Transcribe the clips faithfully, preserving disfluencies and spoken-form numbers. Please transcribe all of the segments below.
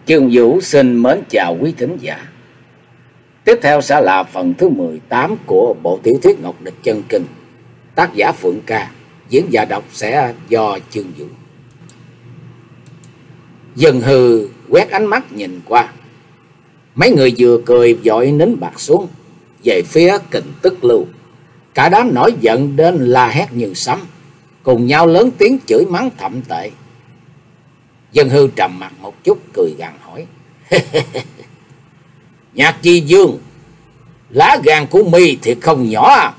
Chương Vũ xin mến chào quý thính giả. Tiếp theo sẽ là phần thứ mười tám của bộ tiểu thuyết Ngọc Địch Chân Kinh. Tác giả Phượng Ca, diễn giả đọc sẽ do Chương Vũ. Dân Hư quét ánh mắt nhìn qua. Mấy người vừa cười vội nín bặt xuống về phía Kình Tức Lưu. Cả đám nổi giận đến la hét như sấm, cùng nhau lớn tiếng chửi mắng thậm tệ. Dân Hư trầm mặt một chút cười gằn hỏi: Nhạc Chi Dương, lá gan của mi thiệt không nhỏ à?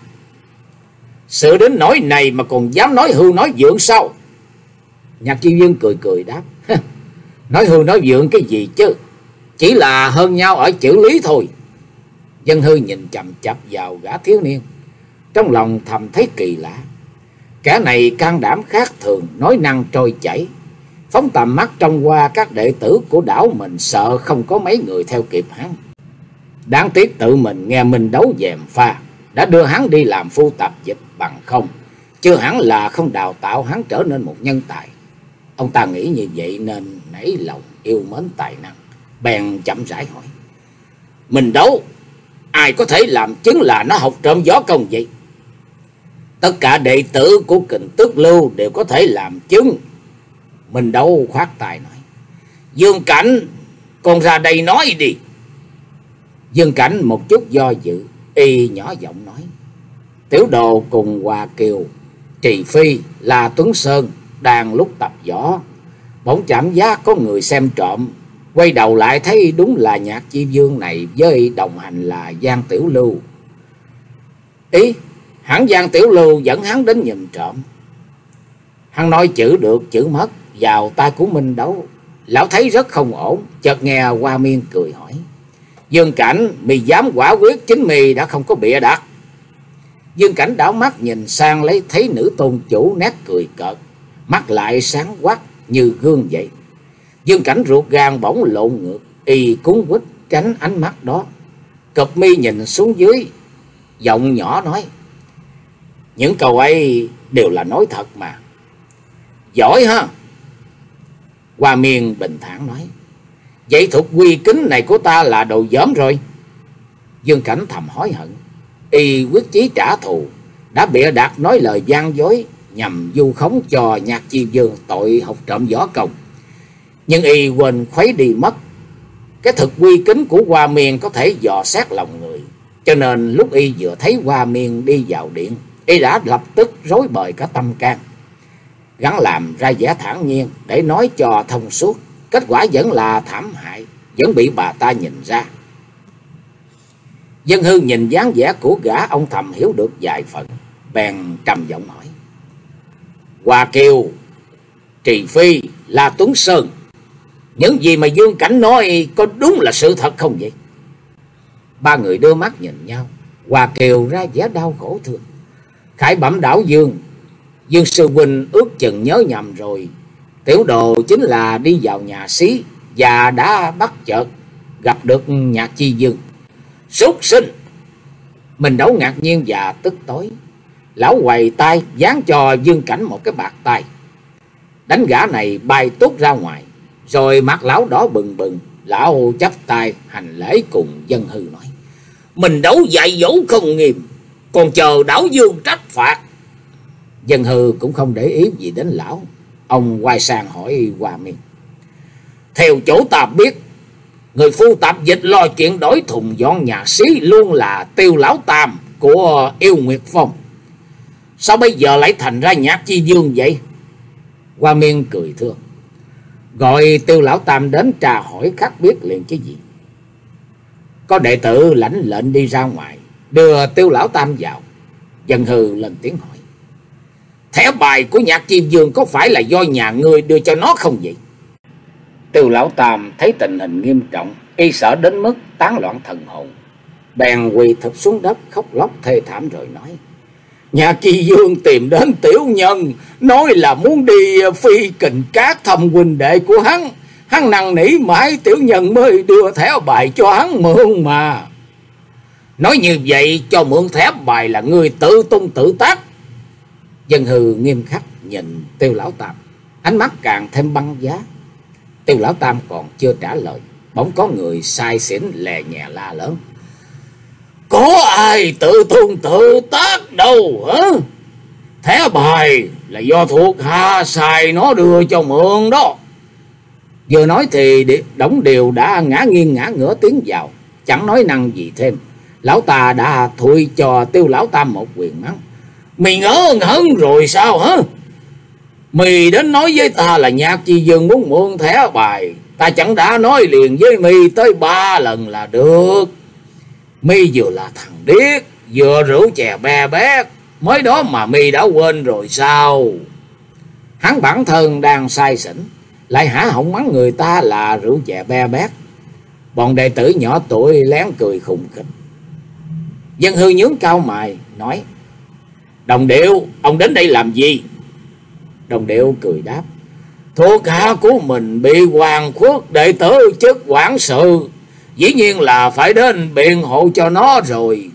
Sự đến nỗi này mà còn dám nói hưu nói vượng sao? Nhạc Chi Dương cười cười đáp: Nói hưu nói vượng cái gì chứ, chỉ là hơn nhau ở chữ lý thôi. Dân Hư nhìn chằm chặp vào gã thiếu niên, trong lòng thầm thấy kỳ lạ. Kẻ này can đảm khác thường, nói năng trôi chảy, phóng tầm mắt trông qua các đệ tử của đảo mình, sợ không có mấy người theo kịp hắn. Đáng tiếc tự mình nghe mình đấu dèm pha đã đưa hắn đi làm phu tạp dịch, bằng không chưa hẳn là không đào tạo hắn trở nên một nhân tài. Ông ta nghĩ như vậy nên nảy lòng yêu mến tài năng, bèn chậm rãi hỏi: Mình đấu, ai có thể làm chứng là nó học trộm gió công vậy? Tất cả đệ tử của Kình Tức Lưu đều có thể làm chứng. Mình đấu khoát tay nói: Dương Cảnh, con ra đây nói đi. Dương Cảnh một chút do dự, y nhỏ giọng nói: Tiểu Đồ cùng Hòa Kiều, Trì Phi, là Tuấn Sơn đang lúc tập võ, bỗng cảm giác có người xem trộm, quay đầu lại thấy đúng là Nhạc Chi Dương này với đồng hành là Giang Tiểu Lưu. Ý, hẳn Giang Tiểu Lưu dẫn hắn đến nhìn trộm. Hắn nói chữ được chữ mất vào tay của Minh Đấu, lão thấy rất không ổn, chợt nghe Hoa Miên cười hỏi: Dương Cảnh, mì dám quả quyết chính mì đã không có bịa đặt? Dương Cảnh đảo mắt nhìn sang, lấy thấy nữ tôn chủ nét cười cợt, mắt lại sáng quắc như gương vậy. Dương Cảnh ruột gan bỗng lộn ngược, y cuốn quýt tránh ánh mắt đó, cụp mi nhìn xuống dưới, giọng nhỏ nói: Những câu ấy đều là nói thật mà. Giỏi ha. Hoa Miên bình thản nói: Vậy thuật quy kính này của ta là đồ dởm rồi. Dương Cảnh thầm hối hận, y quyết chí trả thù, đã bịa đặt nói lời gian dối nhằm vu khống cho Nhạc Chi Dương tội học trộm võ công. Nhưng y quên khuấy đi mất cái thực quy kính của Hoa Miên có thể dò xét lòng người, cho nên lúc y vừa thấy Hoa Miên đi vào điện, y đã lập tức rối bời cả tâm can, gắng làm ra vẻ thản nhiên để nói cho thông suốt. Kết quả vẫn là thảm hại, vẫn bị bà ta nhìn ra. Dân Hư nhìn dáng vẻ của gã, ông thầm hiểu được vài phần, bèn trầm giọng hỏi: Hòa Kiều, Trì Phi, là Tuấn Sơn, những gì mà Dương Cảnh nói có đúng là sự thật không vậy? Ba người đưa mắt nhìn nhau. Hòa Kiều ra vẻ đau khổ thưa: Khải bẩm đảo Dương, Dương sư huynh ước chừng nhớ nhầm rồi. Tiểu Đồ chính là đi vào nhà xí và đã bắt chợt gặp được Nhạc Chi Dương. Súc sinh! Mình Đấu ngạc nhiên và tức tối, lão quầy tay giáng cho Dương Cảnh một cái bạt tay, đánh gã này bay tốt ra ngoài. Rồi mặt lão đỏ bừng bừng, lão chắp tay hành lễ cùng Dân Hư nói: Mình Đấu dạy dỗ không nghiêm, còn chờ đảo Dương trách phạt. Dân Hư cũng không để ý gì đến lão, ông quay sang hỏi Hoa Miên: Theo chỗ ta biết, người phu tạp dịch lo chuyện đổi thùng dọn nhà xí luôn là Tiêu Lão Tam của Yêu Nguyệt Phong, sao bây giờ lại thành ra Nhạc Chi Dương vậy? Hoa Miên cười thưa: Gọi Tiêu Lão Tam đến trà hỏi khắc biết liền chứ gì. Có đệ tử lãnh lệnh đi ra ngoài đưa Tiêu Lão Tam vào. Dân Hư lên tiếng hỏi: Thẻ bài của Nhạc Chi Dương có phải là do nhà ngươi đưa cho nó không vậy? Tiêu Lão Tam thấy tình hình nghiêm trọng, y sợ đến mức tán loạn thần hồn, bèn quỳ thụp xuống đất khóc lóc thê thảm rồi nói: Nhạc Chi Dương tìm đến tiểu nhân, nói là muốn đi phi Kình Cát thăm huynh đệ của hắn. Hắn năn nỉ mãi tiểu nhân mới đưa thẻ bài cho hắn mượn mà. Nói như vậy cho mượn thẻ bài là người tự tung tự tác. Dân Hư nghiêm khắc nhìn Tiêu Lão Tam, ánh mắt càng thêm băng giá. Tiêu Lão Tam còn chưa trả lời, bỗng có người sai xỉn lè nhẹ la lớn: có ai tự tung tự tác đâu hả? Thẻ bài là do thuộc hạ xài nó đưa cho mượn đó. Vừa nói thì Đổng Điều đã ngã nghiêng ngã ngửa tiến vào, chẳng nói năng gì thêm. Lão ta đã thui cho Tiêu Lão Tam một quyền mắng: mày ngớ ngẩn rồi sao hả? Mày đến nói với ta là Nhạc Chi Dương muốn mượn thẻ bài, ta chẳng đã nói liền với mày tới ba lần là được. Mày vừa là thằng điếc, vừa rượu chè bè bét, mới đó mà mày đã quên rồi sao? Hắn bản thân đang say xỉn, lại hả họng mắng người ta là rượu chè be bét. Bọn đệ tử nhỏ tuổi lén cười khùng khỉnh. Dân Hư nhướng cao mày nói: Đồng Điệu, ông đến đây làm gì? Đồng Điệu cười đáp: thuộc hạ của mình bị hoàn khuất đệ tử chức quản sự, dĩ nhiên là phải đến biện hộ cho nó rồi.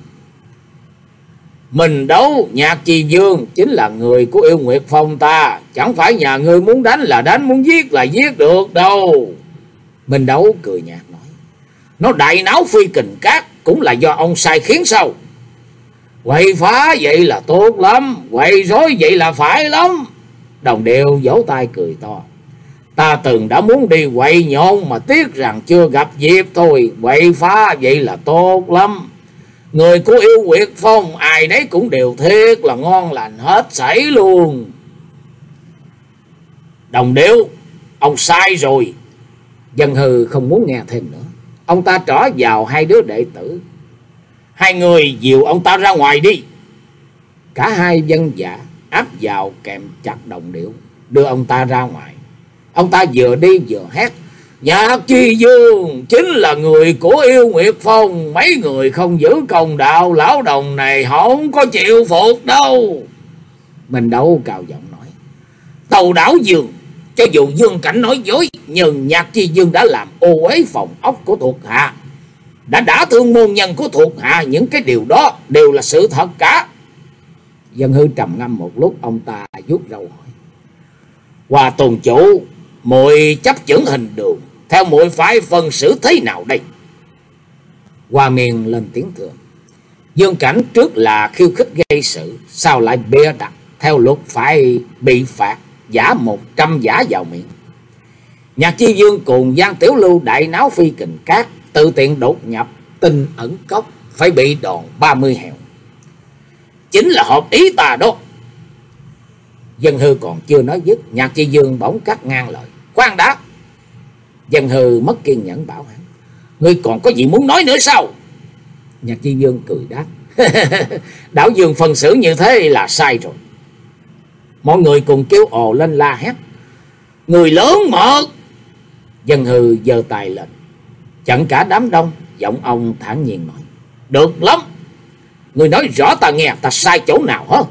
Mình đấu Nhạc Chi Dương chính là người của Yêu Nguyệt Phong ta, chẳng phải nhà ngươi muốn đánh là đánh, muốn giết là giết được đâu. Mình đấu cười nhạt nói: nó đại náo phi kình cát cũng là do ông sai khiến sao? Quậy phá vậy là tốt lắm, quậy rối vậy là phải lắm. Đồng Điệu vỗ tay cười to: ta từng đã muốn đi quậy nhộn mà tiếc rằng chưa gặp dịp thôi. Quậy phá vậy là tốt lắm. Người của Yêu Nguyệt Phong ai nấy cũng đều thiết là ngon lành hết sảy luôn. Đồng Điệu, ông sai rồi. Dân Hư không muốn nghe thêm nữa. Ông ta trỏ vào hai đứa đệ tử: hai người dìu ông ta ra ngoài đi. Cả hai dân dạ áp vào kèm chặt Đồng Điệu, đưa ông ta ra ngoài. Ông ta vừa đi vừa hét: Nhạc Chi Dương chính là người của Yêu Nguyệt Phong, mấy người không giữ công đạo, lão đồng này không có chịu phục đâu. Mình đâu cào giọng nói: Tàu Đảo Dương, cho dù Dương Cảnh nói dối, nhưng Nhạc Chi Dương đã làm ô uế phòng ốc của thuộc hạ, đã đả thương môn nhân của thuộc hạ, những cái điều đó đều là sự thật cả. Dân Hư trầm ngâm một lúc, ông ta vuốt râu hỏi: Hòa Tôn chủ, muội chấp chưởng hình đường, theo muội phải phân xử thế nào đây? Hoa Miên lên tiếng thưa: Dương Cảnh trước là khiêu khích gây sự, sao lại bịa đặt theo luật phải bị phạt giả một trăm giả vào miệng. Nhạc Chi Dương cùng Giang Tiểu Lưu đại náo phi kình cát, tự tiện đột nhập Tinh Ẩn Cốc, phải bị đòn ba mươi hèo. Chính là hợp ý ta đó. Dân Hư còn chưa nói dứt, Nhạc Chi Dương bỗng cắt ngang lời: khoan đã. Dân Hư mất kiên nhẫn bảo hắn: ngươi còn có gì muốn nói nữa sao? Nhạc Chi Dương cười đáp: Đảo Dương phân xử như thế là sai rồi. Mọi người cùng kêu ồ lên la hét: người lớn mật! Dân Hư giơ tay lên chặn cả đám đông, giọng ông thản nhiên nói: được lắm, người nói rõ ta nghe, ta sai chỗ nào hả?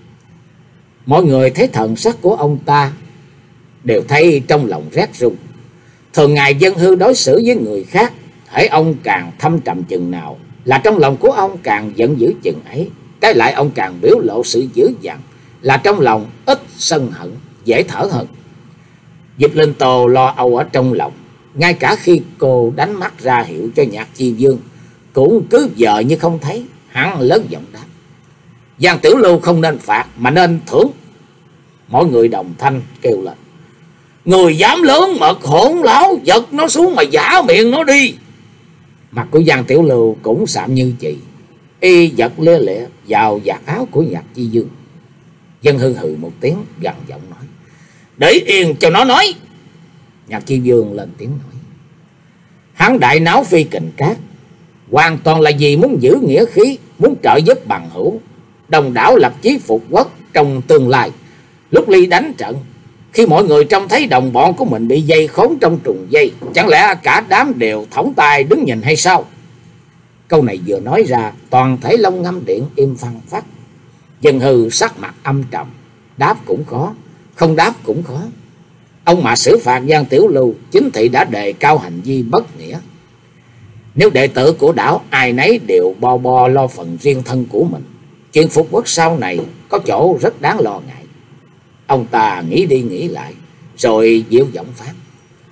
Mọi người thấy thần sắc của ông ta đều thấy trong lòng rét run. Thường ngày Dân Hư đối xử với người khác, hễ ông càng thâm trầm chừng nào là trong lòng của ông càng giận dữ chừng ấy. Trái lại ông càng biểu lộ sự dữ dằn, là trong lòng ít sân hận, dễ thở hơn. Diệp Linh Tô lo âu ở trong lòng, ngay cả khi cô đánh mắt ra hiệu cho Nhạc Chi Dương cũng cứ vờ như không thấy. Hắn lớn giọng đáp: Giang Tiểu Lưu không nên phạt mà nên thưởng. Mọi người đồng thanh kêu lên: người dám lớn mật hỗn láo, giật nó xuống mà giả miệng nó đi. Mặt của Giang Tiểu Lưu cũng sạm như chị, y giật lê lệ vào vạt áo của Nhạc Chi Dương. Dân Hư hừ một tiếng, gằn giọng nói: để yên cho nó nói. Nhạc Chi Dương lên tiếng nói: hắn đại náo phi kình cát hoàn toàn là vì muốn giữ nghĩa khí, muốn trợ giúp bằng hữu, đồng đảo lập chí phục quốc trong tương lai. Lúc ly đánh trận, khi mọi người trông thấy đồng bọn của mình bị dây khốn trong trùng dây, chẳng lẽ cả đám đều thõng tay đứng nhìn hay sao? Câu này vừa nói ra, toàn thể Long Ngâm Điện im phăng phắc. Dân Hư sắc mặt âm trầm, đáp cũng khó, không đáp cũng khó. Ông mà xử phạt Giang Tiểu Lưu, chính thị đã đề cao hành vi bất nghĩa. Nếu đệ tử của đảo ai nấy đều bo bo lo phần riêng thân của mình, chuyện phục quốc sau này có chỗ rất đáng lo ngại. Ông ta nghĩ đi nghĩ lại, rồi dịu giọng phán: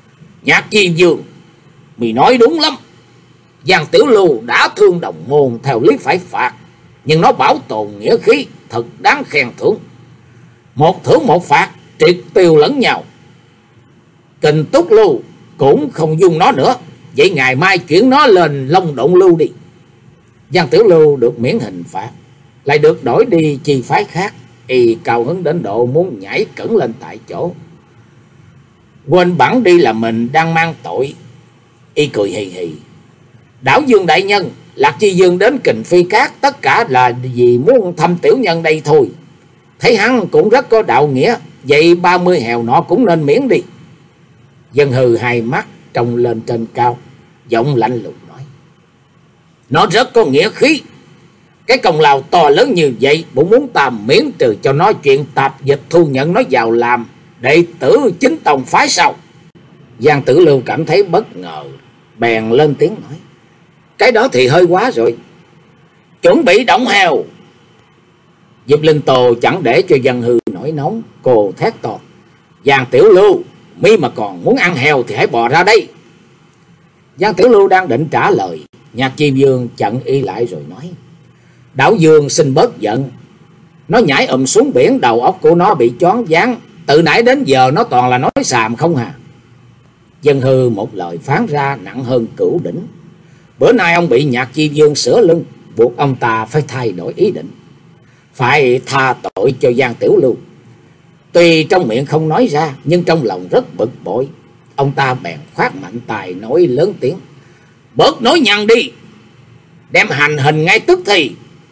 Nhạc Chi Dương, mày nói đúng lắm. Giang Tiểu Lưu đã thương đồng môn theo lý phải phạt, nhưng nó bảo tồn nghĩa khí, thật đáng khen thưởng. Một thưởng một phạt, triệt tiêu lẫn nhau. Kình Túc Lưu cũng không dung nó nữa, vậy ngày mai chuyển nó lên Long Độn Lưu đi. Giang Tiểu Lưu được miễn hình phạt, lại được đổi đi chi phái khác, y cao hứng đến độ muốn nhảy cẫng lên tại chỗ. Quên bẵng đi là mình đang mang tội, y cười hì hì. Đảo Dương đại nhân, Lạc Chi Dương đến Kình Phi Cát tất cả là vì muốn thăm tiểu nhân đây thôi. Thấy hắn cũng rất có đạo nghĩa, vậy ba mươi hèo nọ cũng nên miễn đi. Dân Hư hai mắt trông lên trên cao, giọng lạnh lùng nói: Nó rất có nghĩa khí. Cái công lao to lớn như vậy, bụng muốn ta miễn trừ cho nó chuyện tạp dịch, thu nhận nó vào làm đệ tử chính tông phái sao? Giang Tử Lưu cảm thấy bất ngờ, bèn lên tiếng nói: Cái đó thì hơi quá rồi. Chuẩn bị động heo. Diệp Linh Tô chẳng để cho Dân Hư nổi nóng, cô thét to: Giang Tiểu Lưu, mi mà còn muốn ăn heo thì hãy bò ra đây. Giang Tiểu Lưu đang định trả lời, Nhạc Chi Dương chặn y lại rồi nói: Đảo Dương xin bớt giận. Nó nhảy ùm xuống biển, đầu óc của nó bị choáng váng, từ nãy đến giờ nó toàn là nói xàm không hà. Dân Hư một lời phán ra nặng hơn cửu đỉnh. Bữa nay ông bị Nhạc Chi Dương sửa lưng, buộc ông ta phải thay đổi ý định, phải tha tội cho Giang Tiểu Lưu. Tuy trong miệng không nói ra, nhưng trong lòng rất bực bội. Ông ta bèn khoát mạnh tài nói lớn tiếng: Bớt nói nhăn đi, đem hành hình ngay tức thì.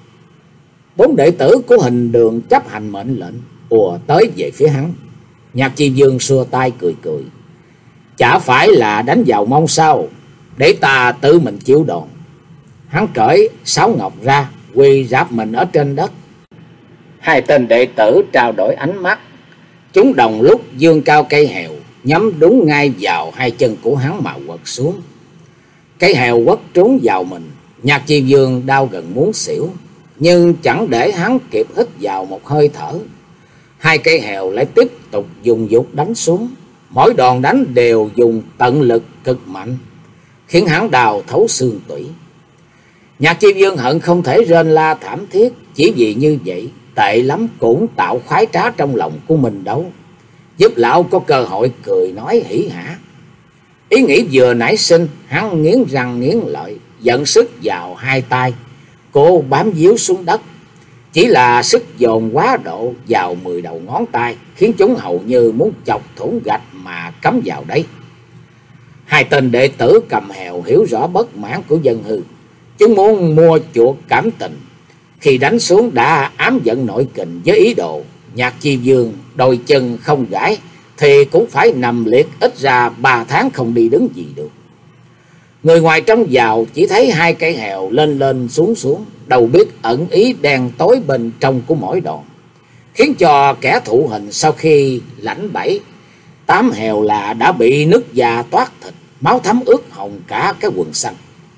Bốn đệ tử của Hình Đường chấp hành mệnh lệnh, ùa tới về phía hắn. Nhạc Chi Dương xua tay cười cười: Chả phải là đánh vào mông sao, để ta tự mình chịu đòn. Hắn cởi sáo ngọc ra, quỳ rạp mình ở trên đất. Hai tên đệ tử trao đổi ánh mắt, chúng đồng lúc giương cao cây hèo, nhắm đúng ngay vào hai chân của hắn mà quật xuống. Cây hèo quất trúng vào mình, Nhạc Chi Dương đau gần muốn xỉu, nhưng chẳng để hắn kịp hít vào một hơi thở, hai cây hèo lại tiếp tục dùng dục đánh xuống. Mỗi đòn đánh đều dùng tận lực cực mạnh, khiến hắn đào thấu xương tủy. Nhạc Chi Dương hận không thể rên la thảm thiết, chỉ vì như vậy tệ lắm cũng tạo khoái trá trong lòng của mình đâu, giúp lão có cơ hội cười nói hỉ hả. Ý nghĩ vừa nảy sinh, hắn nghiến răng nghiến lợi, dẫn sức vào hai tay, cô bám víu xuống đất. Chỉ là sức dồn quá độ vào mười đầu ngón tay, khiến chúng hầu như muốn chọc thủng gạch mà cắm vào đấy. Hai tên đệ tử cầm hèo hiểu rõ bất mãn của Dân Hư, chúng muốn mua chuộc cảm tình. Khi đánh xuống đã ám giận nội kình với ý đồ Nhạc Chi Dương đôi chân không gãy thì cũng phải nằm liệt, ít ra ba tháng không đi đứng gì được. Người ngoài trong vào chỉ thấy hai cây hèo lên lên xuống xuống, đâu biết ẩn ý đen tối bên trong của mỗi đòn, khiến cho kẻ thụ hình sau khi lãnh bảy tám hèo là đã bị nứt da toát thịt, máu thấm ướt hồng cả cái quần xanh.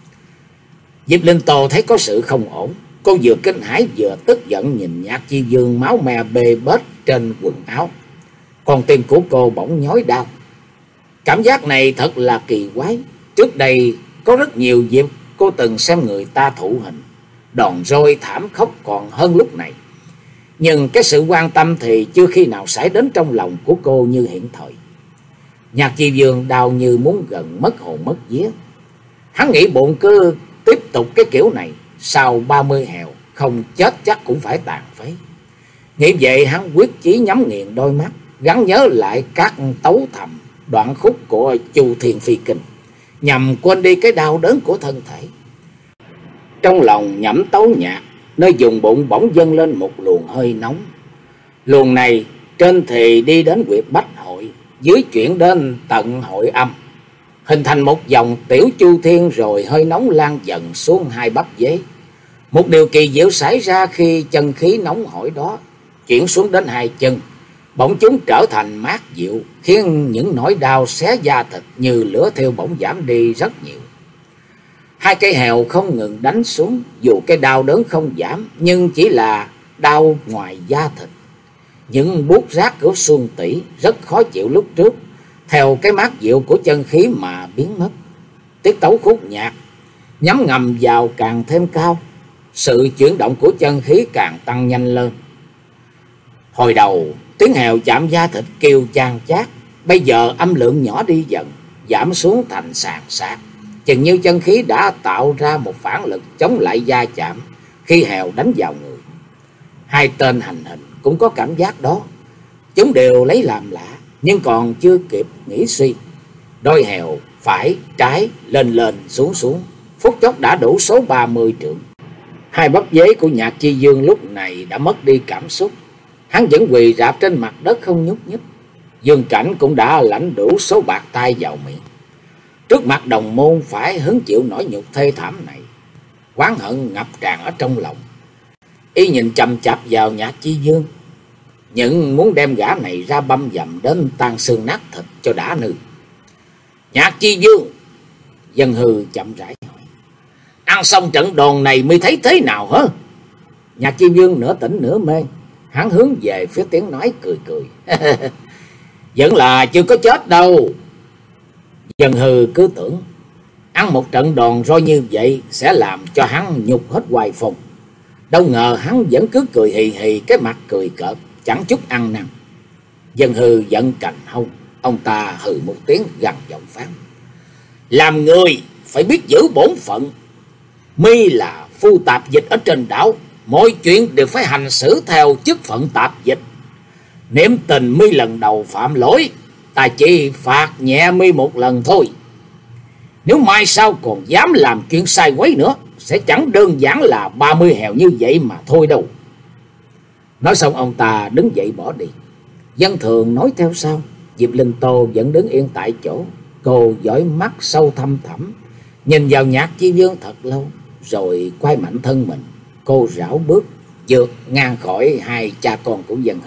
Diệp Linh Tô thấy có sự không ổn, cô vừa kinh hãi vừa tức giận nhìn Nhạc Chi Dương máu me bê bết trên quần áo. Còn tim của cô bỗng nhói đau. Cảm giác này thật là kỳ quái. Trước đây có rất nhiều dịp cô từng xem người ta thụ hình, đòn roi thảm khốc còn hơn lúc này, nhưng cái sự quan tâm thì chưa khi nào xảy đến trong lòng của cô như hiện thời. Nhạc Chi Dương đau như muốn gần mất hồn mất vía. Hắn nghĩ bụng cứ tiếp tục cái kiểu này, sau ba mươi hèo không chết chắc cũng phải tàn phế. Nghĩ vậy hắn quyết chí nhắm nghiền đôi mắt, gắng nhớ lại các tấu thầm đoạn khúc của Chu Thiên Phi Kinh, nhằm quên đi cái đau đớn của thân thể. Trong lòng nhẩm tấu nhạc, nơi vùng bụng bỗng dâng lên một luồng hơi nóng. Luồng này trên thì đi đến huyệt bách hội, dưới chuyển đến tận hội âm, hình thành một dòng tiểu chu thiên, rồi hơi nóng lan dần xuống hai bắp dế. Một điều kỳ diệu xảy ra khi chân khí nóng hổi đó chuyển xuống đến hai chân, bỗng chúng trở thành mát dịu, khiến những nỗi đau xé da thịt như lửa thiêu bỗng giảm đi rất nhiều. Hai cây hèo không ngừng đánh xuống, dù cái đau đớn không giảm, nhưng chỉ là đau ngoài da thịt. Những buốt rát của xương tủy rất khó chịu lúc trước, theo cái mát dịu của chân khí mà biến mất. Tiết tấu khúc nhạc nhắm ngầm vào càng thêm cao, sự chuyển động của chân khí càng tăng nhanh lên. Hồi đầu tiếng hèo chạm da thịt kêu chan chát, bây giờ âm lượng nhỏ đi dần, giảm xuống thành sàn sạt, chừng như chân khí đã tạo ra một phản lực chống lại va chạm khi hèo đánh vào người. Hai tên hành hình cũng có cảm giác đó, chúng đều lấy làm lạ, nhưng còn chưa kịp nghĩ suy, đôi hèo phải trái lên lên xuống xuống, phút chốc đã đủ số ba mươi trượng. Hai bắp dế của Nhạc Chi Dương lúc này đã mất đi cảm xúc, hắn vẫn quỳ rạp trên mặt đất không nhúc nhích. Dương Cảnh cũng đã lãnh đủ số bạc tay vào miệng. Trước mặt đồng môn phải hứng chịu nỗi nhục thê thảm này, oán hận ngập tràn ở trong lòng. Y nhìn chằm chặp vào Nhạc Chi Dương, nhưng muốn đem gã này ra băm dầm đến tan xương nát thịt cho đã nư. Nhạc Chi Dương, Dân Hư chậm rãi hỏi, ăn xong trận đòn này mới thấy thế nào hả? Nhạc Chi Dương nửa tỉnh nửa mê, hắn hướng về phía tiếng nói cười cười. Vẫn là chưa có chết đâu. Dân Hư cứ tưởng ăn một trận đòn roi như vậy sẽ làm cho hắn nhục hết hoài phong, đâu ngờ hắn vẫn cứ cười hì hì, cái mặt cười cợt, chẳng chút ăn năn. Dân Hư giận cành hông, ông ta hừ một tiếng gằn giọng phán, làm người phải biết giữ bổn phận. Mi là phu tạp dịch ở trên đảo, mọi chuyện đều phải hành xử theo chức phận tạp dịch. Niệm tình Mi lần đầu phạm lỗi, ta chỉ phạt nhẹ Mi một lần thôi. Nếu mai sau còn dám làm chuyện sai quấy nữa, sẽ chẳng đơn giản là ba mươi hèo như vậy mà thôi đâu. Nói xong ông ta đứng dậy bỏ đi. Dân Thường nói theo sau. Diệp Linh Tô vẫn đứng yên tại chỗ. Cô dõi mắt sâu thăm thẳm, nhìn vào Nhạc Chi Dương thật lâu, rồi quay mạnh thân mình. Cô rảo bước vượt ngang khỏi hai cha con của Dân Hư.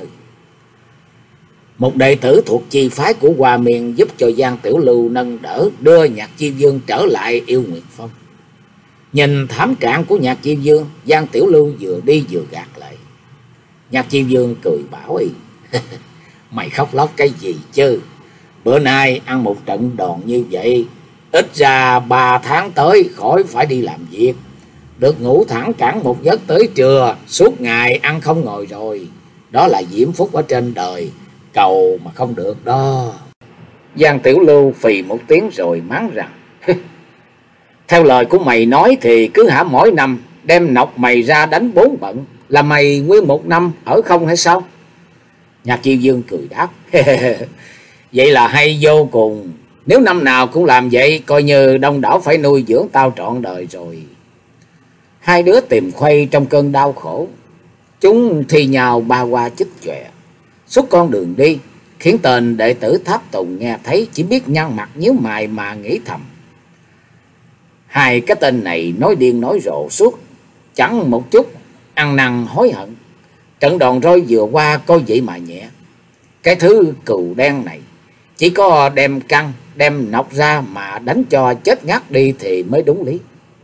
Một đệ tử thuộc chi phái của Hoa Miên giúp cho Giang Tiểu Lưu nâng đỡ, đưa Nhạc Chi Dương trở lại Yêu Nguyệt Phong. Nhìn thảm trạng của Nhạc Chi Dương, Giang Tiểu Lưu vừa đi vừa gạt lại. Nhạc Chi Dương cười bảo y, mày khóc lóc cái gì chứ? Bữa nay ăn một trận đòn như vậy, ít ra ba tháng tới khỏi phải đi làm việc, được ngủ thẳng cẳng một giấc tới trưa, suốt ngày ăn không ngồi rồi. Đó là diễm phúc ở trên đời, cầu mà không được đó. Giang Tiểu Lưu phì một tiếng rồi mắng rằng, theo lời của mày nói thì cứ hả mỗi năm đem nọc mày ra đánh bốn bận, là mày nguyên một năm ở không hay sao? Nhạc Chi Dương cười đáp, vậy là hay vô cùng. Nếu năm nào cũng làm vậy, coi như đông đảo phải nuôi dưỡng tao trọn đời rồi. Hai đứa tìm khuây trong cơn đau khổ, chúng thi nhau ba qua chích chọe suốt con đường đi, khiến tên đệ tử Tháp Tùng nghe thấy chỉ biết nhăn mặt nhíu mày mà nghĩ thầm, hai cái tên này nói điên nói rộ suốt, chẳng một chút ăn năn hối hận. Trận đòn roi vừa qua coi vậy mà nhẹ, cái thứ cừu đen này chỉ có đem căng đem nọc ra mà đánh cho chết ngắt đi thì mới đúng lý.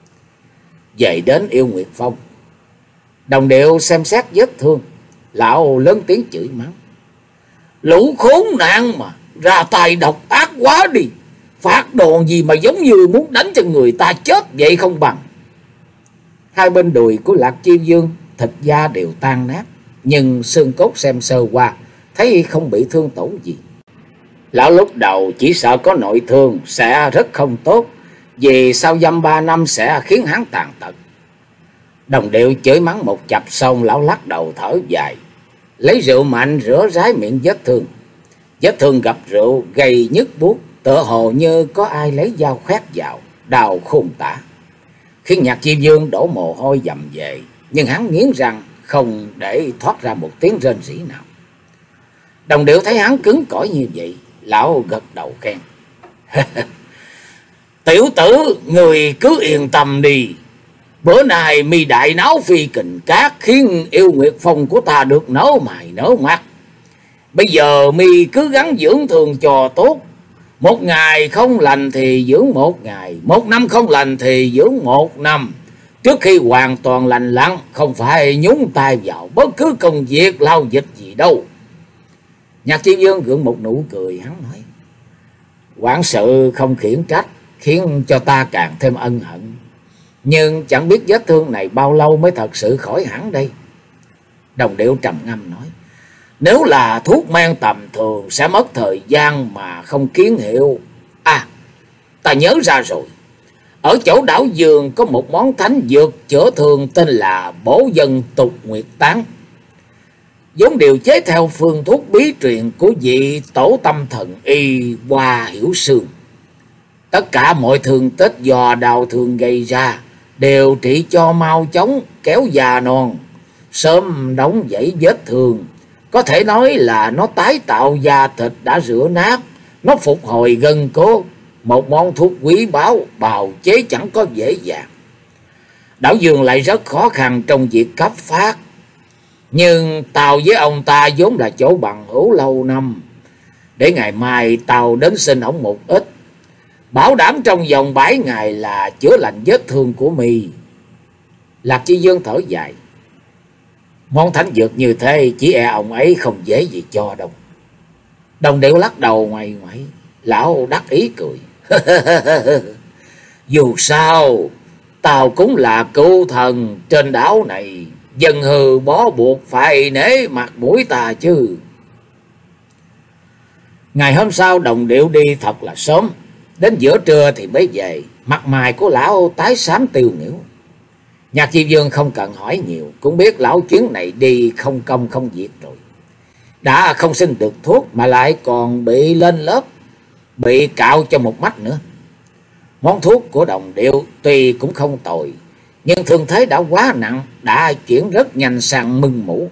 Về đến Yêu Nguyệt Phong, đồng điệu xem xét vết thương, lão lớn tiếng chửi mắng, lũ khốn nạn mà ra tay độc ác quá đi, phát đòn gì mà giống như muốn đánh cho người ta chết vậy không bằng. Hai bên đùi của Lạc Chi Dương thịt da đều tan nát, nhưng xương cốt xem sơ qua thấy không bị thương tổn gì. Lão lúc đầu chỉ sợ có nội thương sẽ rất không tốt, vì sau dăm ba năm sẽ khiến hắn tàn tật. Đồng điệu chửi mắng một chập xong, lão lắc đầu thở dài, lấy rượu mạnh rửa rái miệng vết thương. Vết thương gặp rượu gây nhức buốt, tựa hồ như có ai lấy dao khoét vào, đau khôn tả, khiến Nhạc Chi Dương đổ mồ hôi dầm về, nhưng hắn nghiến răng không để thoát ra một tiếng rên rỉ nào. Đồng điệu thấy hắn cứng cỏi như vậy, lão gật đầu khen, tiểu tử người cứ yên tâm đi, bữa nay mi đại náo phi kình cát, khiến Yêu Nguyệt Phong của ta được nở mày nở mặt. Bây giờ mi cứ gắng dưỡng thương cho tốt, một ngày không lành thì dưỡng một ngày, một năm không lành thì dưỡng một năm, trước khi hoàn toàn lành lặn không phải nhúng tay vào bất cứ công việc lao dịch gì đâu. Nhạc Chi Dương gượng một nụ cười, hắn nói, Quản sự không khiển trách, khiến cho ta càng thêm ân hận. Nhưng chẳng biết vết thương này bao lâu mới thật sự khỏi hẳn đây. Đồng Điệu trầm ngâm nói, nếu là thuốc men tầm thường sẽ mất thời gian mà không kiến hiệu. À, ta nhớ ra rồi. Ở chỗ đảo Dương có một món thánh dược chữa thương tên là Bổ Dân Tục Nguyệt Tán, vốn điều chế theo phương thuốc bí truyền của vị tổ tâm thần y Hoa Hiểu Sương. Tất cả mọi thương tích do đau thương gây ra đều trị cho mau chóng, kéo già non, sớm đóng dãy vết thương. Có thể nói là nó tái tạo da thịt đã rửa nát, nó phục hồi gân cốt. Một món thuốc quý báu, bào chế chẳng có dễ dàng. Đảo Dương lại rất khó khăn trong việc cấp phát. Nhưng tao với ông ta vốn là chỗ bằng hữu lâu năm. Để ngày mai tao đến xin ông một ít, bảo đảm trong vòng bảy ngày là chữa lành vết thương của mi. Lạc Chi Dương thở dài. Món thánh dược như thế chỉ e ông ấy không dễ gì cho đâu. Đồng Điệu lắc đầu ngoài ngoại. Lão đắc ý cười. Dù sao tao cũng là cưu thần trên đảo này, dân hư bó buộc phải nể mặt mũi ta chứ. Ngày hôm sau Đồng Điệu đi thật là sớm. Đến giữa trưa thì mới về. Mặt mày của lão tái xám tiêu nghỉu. Nhạc Chi Dương không cần hỏi nhiều, cũng biết lão chuyến này đi không công không việc rồi. Đã không xin được thuốc mà lại còn bị lên lớp, bị cạo cho một mắt nữa. Món thuốc của Đồng Điệu tuy cũng không tồi, nhưng thương thế đã quá nặng, đã chuyển rất nhanh sang mưng mủ.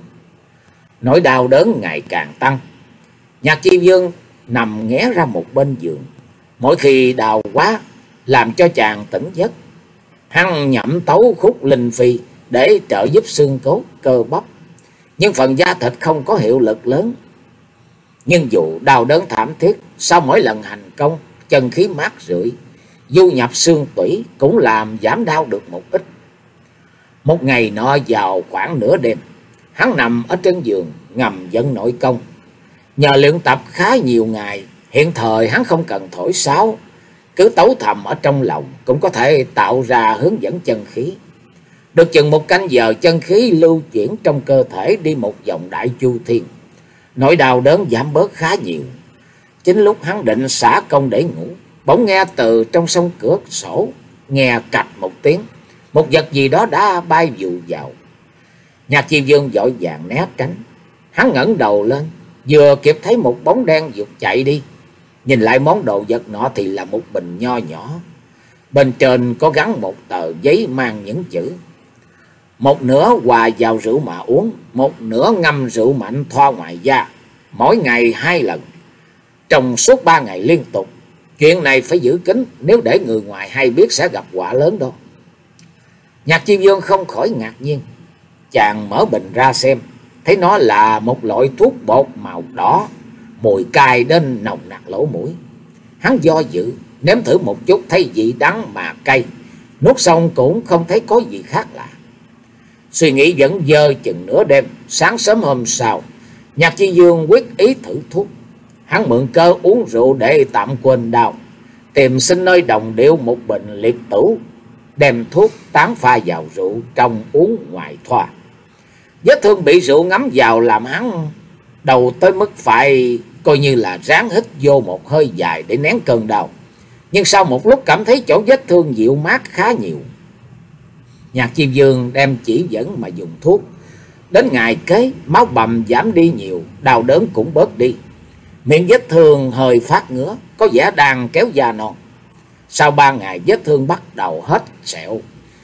Nỗi đau đớn ngày càng tăng. Nhạc Chi Dương nằm nghé ra một bên giường. Mỗi khi đau quá làm cho chàng tỉnh giấc, hắn nhẩm tấu khúc linh phi để trợ giúp xương cốt cơ bắp, nhưng phần da thịt không có hiệu lực lớn. Nhưng dù đau đớn thảm thiết, sau mỗi lần hành công, chân khí mát rượi du nhập xương tủy cũng làm giảm đau được một ít. Một ngày nọ vào khoảng nửa đêm, hắn nằm ở trên giường ngầm vận nội công. Nhờ luyện tập khá nhiều ngày, hiện thời hắn không cần thổi sáo, cứ tấu thầm ở trong lòng cũng có thể tạo ra hướng dẫn chân khí. Được chừng một canh giờ, chân khí lưu chuyển trong cơ thể đi một vòng đại chu thiên, nỗi đau đớn giảm bớt khá nhiều. Chính lúc hắn định xả công để ngủ, bỗng nghe từ trong song cửa sổ nghe cạch một tiếng, một vật gì đó đã bay vù vào. Nhạc Chi Dương vội vàng né tránh. Hắn ngẩng đầu lên, vừa kịp thấy một bóng đen vụt chạy đi. Nhìn lại món đồ vật nọ thì là một bình nho nhỏ, bên trên có gắn một tờ giấy mang những chữ: một nửa hòa vào rượu mà uống, một nửa ngâm rượu mạnh thoa ngoài da, mỗi ngày hai lần, trong suốt ba ngày liên tục. Chuyện này phải giữ kín, nếu để người ngoài hay biết sẽ gặp họa lớn đó. Nhạc Chi Dương không khỏi ngạc nhiên. Chàng mở bình ra xem, thấy nó là một loại thuốc bột màu đỏ, mùi cay đến nồng nặc lỗ mũi. Hắn do dự, nếm thử một chút thấy vị đắng mà cay, nuốt xong cũng không thấy có gì khác lạ. Suy nghĩ vẫn dơ chừng nửa đêm. Sáng sớm hôm sau, Nhạc Chi Dương quyết ý thử thuốc. Hắn mượn cơ uống rượu để tạm quên đau, tìm xin nơi Đồng Điệu một bình liệt tử, đem thuốc tán pha vào rượu, trong uống ngoài thoa. Vết thương bị rượu ngấm vào làm hắn đầu tới mức phải coi như là ráng hít vô một hơi dài để nén cơn đau. Nhưng sau một lúc cảm thấy chỗ vết thương dịu mát khá nhiều. Nhạc Chi Dương đem chỉ dẫn mà dùng thuốc. Đến ngày kế, máu bầm giảm đi nhiều, đau đớn cũng bớt đi. Miệng vết thương hơi phát ngứa, có vẻ đang kéo da non. Sau ba ngày vết thương bắt đầu hết sẹo.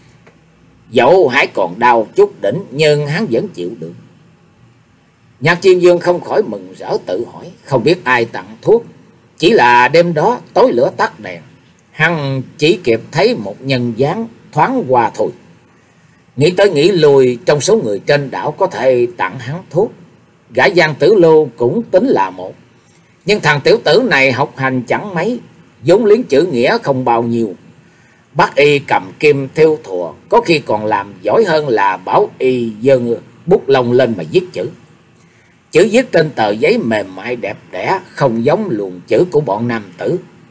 Dẫu hãy còn đau chút đỉnh, nhưng hắn vẫn chịu được. Nhạc Chi Dương không khỏi mừng rỡ tự hỏi, không biết ai tặng thuốc. Chỉ là đêm đó tối lửa tắt đèn, hắn chỉ kịp thấy một nhân dáng thoáng qua thôi. Nghĩ tới nghĩ lui, trong số người trên đảo có thể tặng hắn thuốc, gã Giang Tử Lưu cũng tính là một. Nhưng thằng tiểu tử này học hành chẳng mấy, vốn liếng chữ nghĩa không bao nhiêu. Bác y cầm kim theo thùa, có khi còn làm giỏi hơn là bảo y giơ bút lông lên mà viết chữ. Chữ viết trên tờ giấy mềm mại đẹp đẽ, không giống luồng chữ của bọn nam tử.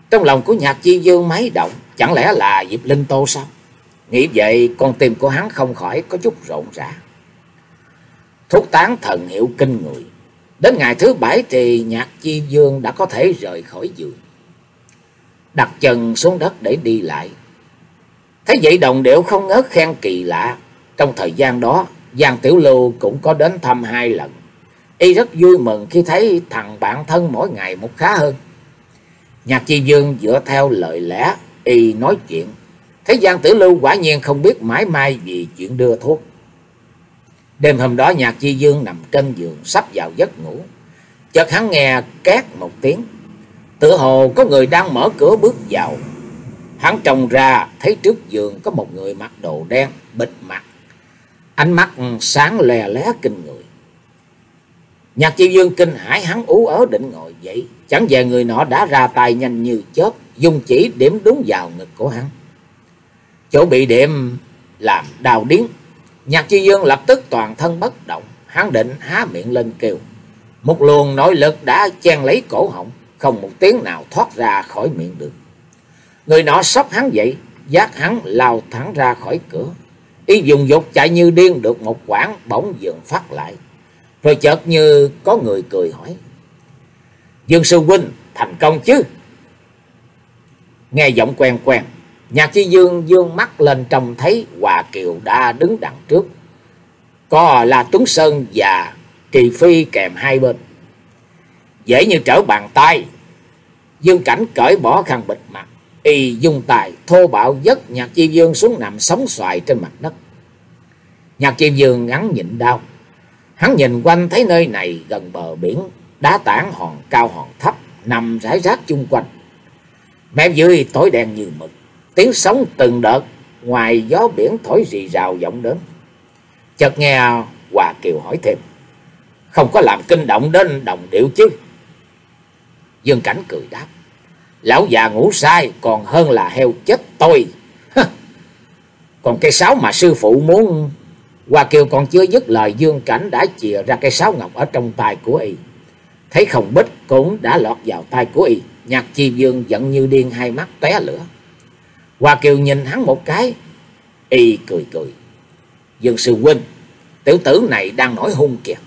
Trong lòng của Nhạc Chi Dương máy động, chẳng lẽ là Diệp Linh Tô sao? Nghĩ vậy con tim của hắn không khỏi có chút rộn rã. Thuốc tán thần hiệu kinh người. Đến ngày thứ bảy thì Nhạc Chi Dương đã có thể rời khỏi giường, đặt chân xuống đất để đi lại. Thấy vậy đồng điệu không ngớt khen kỳ lạ. Trong thời gian đó, Giang Tiểu Lưu cũng có đến thăm hai lần. Y rất vui mừng khi thấy thằng bạn thân mỗi ngày một khá hơn. Nhạc Chi Dương dựa theo lời lẽ Y nói chuyện, thấy Giang Tiểu Lưu quả nhiên không biết mãi mai vì chuyện đưa thuốc. Đêm hôm đó Nhạc Chi Dương nằm trên giường sắp vào giấc ngủ, chợt hắn nghe két một tiếng, tựa hồ có người đang mở cửa bước vào. Hắn trông ra thấy trước giường có một người mặc đồ đen bịt mặt, ánh mắt sáng lè lé kinh người. Nhạc Chi Dương kinh hãi, hắn ú ớ định ngồi dậy, chẳng về người nọ đã ra tay nhanh như chớp, dùng chỉ điểm đúng vào ngực của hắn. Chỗ bị điểm làm đau điếng, Nhạc Chi Dương lập tức toàn thân bất động. Hắn định há miệng lên kêu, một luồng nội lực đã chen lấy cổ họng, không một tiếng nào thoát ra khỏi miệng được. Người nọ xốc hắn dậy, dắt hắn lao thẳng ra khỏi cửa. Y dùng dục chạy như điên được một quãng, bỗng dừng phát lại, rồi chợt như có người cười hỏi, Dương sư huynh thành công chứ? Nghe giọng quen quen, Nhạc Chi Dương dương mắt lên trông thấy Hòa Kiều đã đứng đằng trước, có là Tuấn Sơn và Kỳ Phi kèm hai bên. Dễ như trở bàn tay. Dương Cảnh cởi bỏ khăn bịt mặt, Y dùng tài thô bạo dất Nhạc Chi Dương xuống nằm sóng xoài trên mặt đất. Nhạc Chi Dương ngắn nhịn đau. Hắn nhìn quanh thấy nơi này gần bờ biển, đá tảng hòn cao hòn thấp nằm rải rác chung quanh. Mép dưới tối đen như mực, tiếng sóng từng đợt ngoài gió biển thổi rì rào vọng đến. Chợt nghe Hòa Kiều hỏi thêm, không có làm kinh động đến đồng điệu chứ? Dương Cảnh cười đáp, lão già ngủ sai còn hơn là heo chết tôi. Còn cây sáo mà sư phụ muốn... Hòa Kiều còn chưa dứt lời, Dương Cảnh đã chìa ra cây sáo ngọc ở trong tay của Y. Thấy không bích cũng đã lọt vào tay của Y. Nhạc Chi Dương giận như điên, hai mắt tóe lửa. Hòa Kiều nhìn hắn một cái, Y cười cười, Dương sư huynh, tiểu tử này đang nổi hung kìa.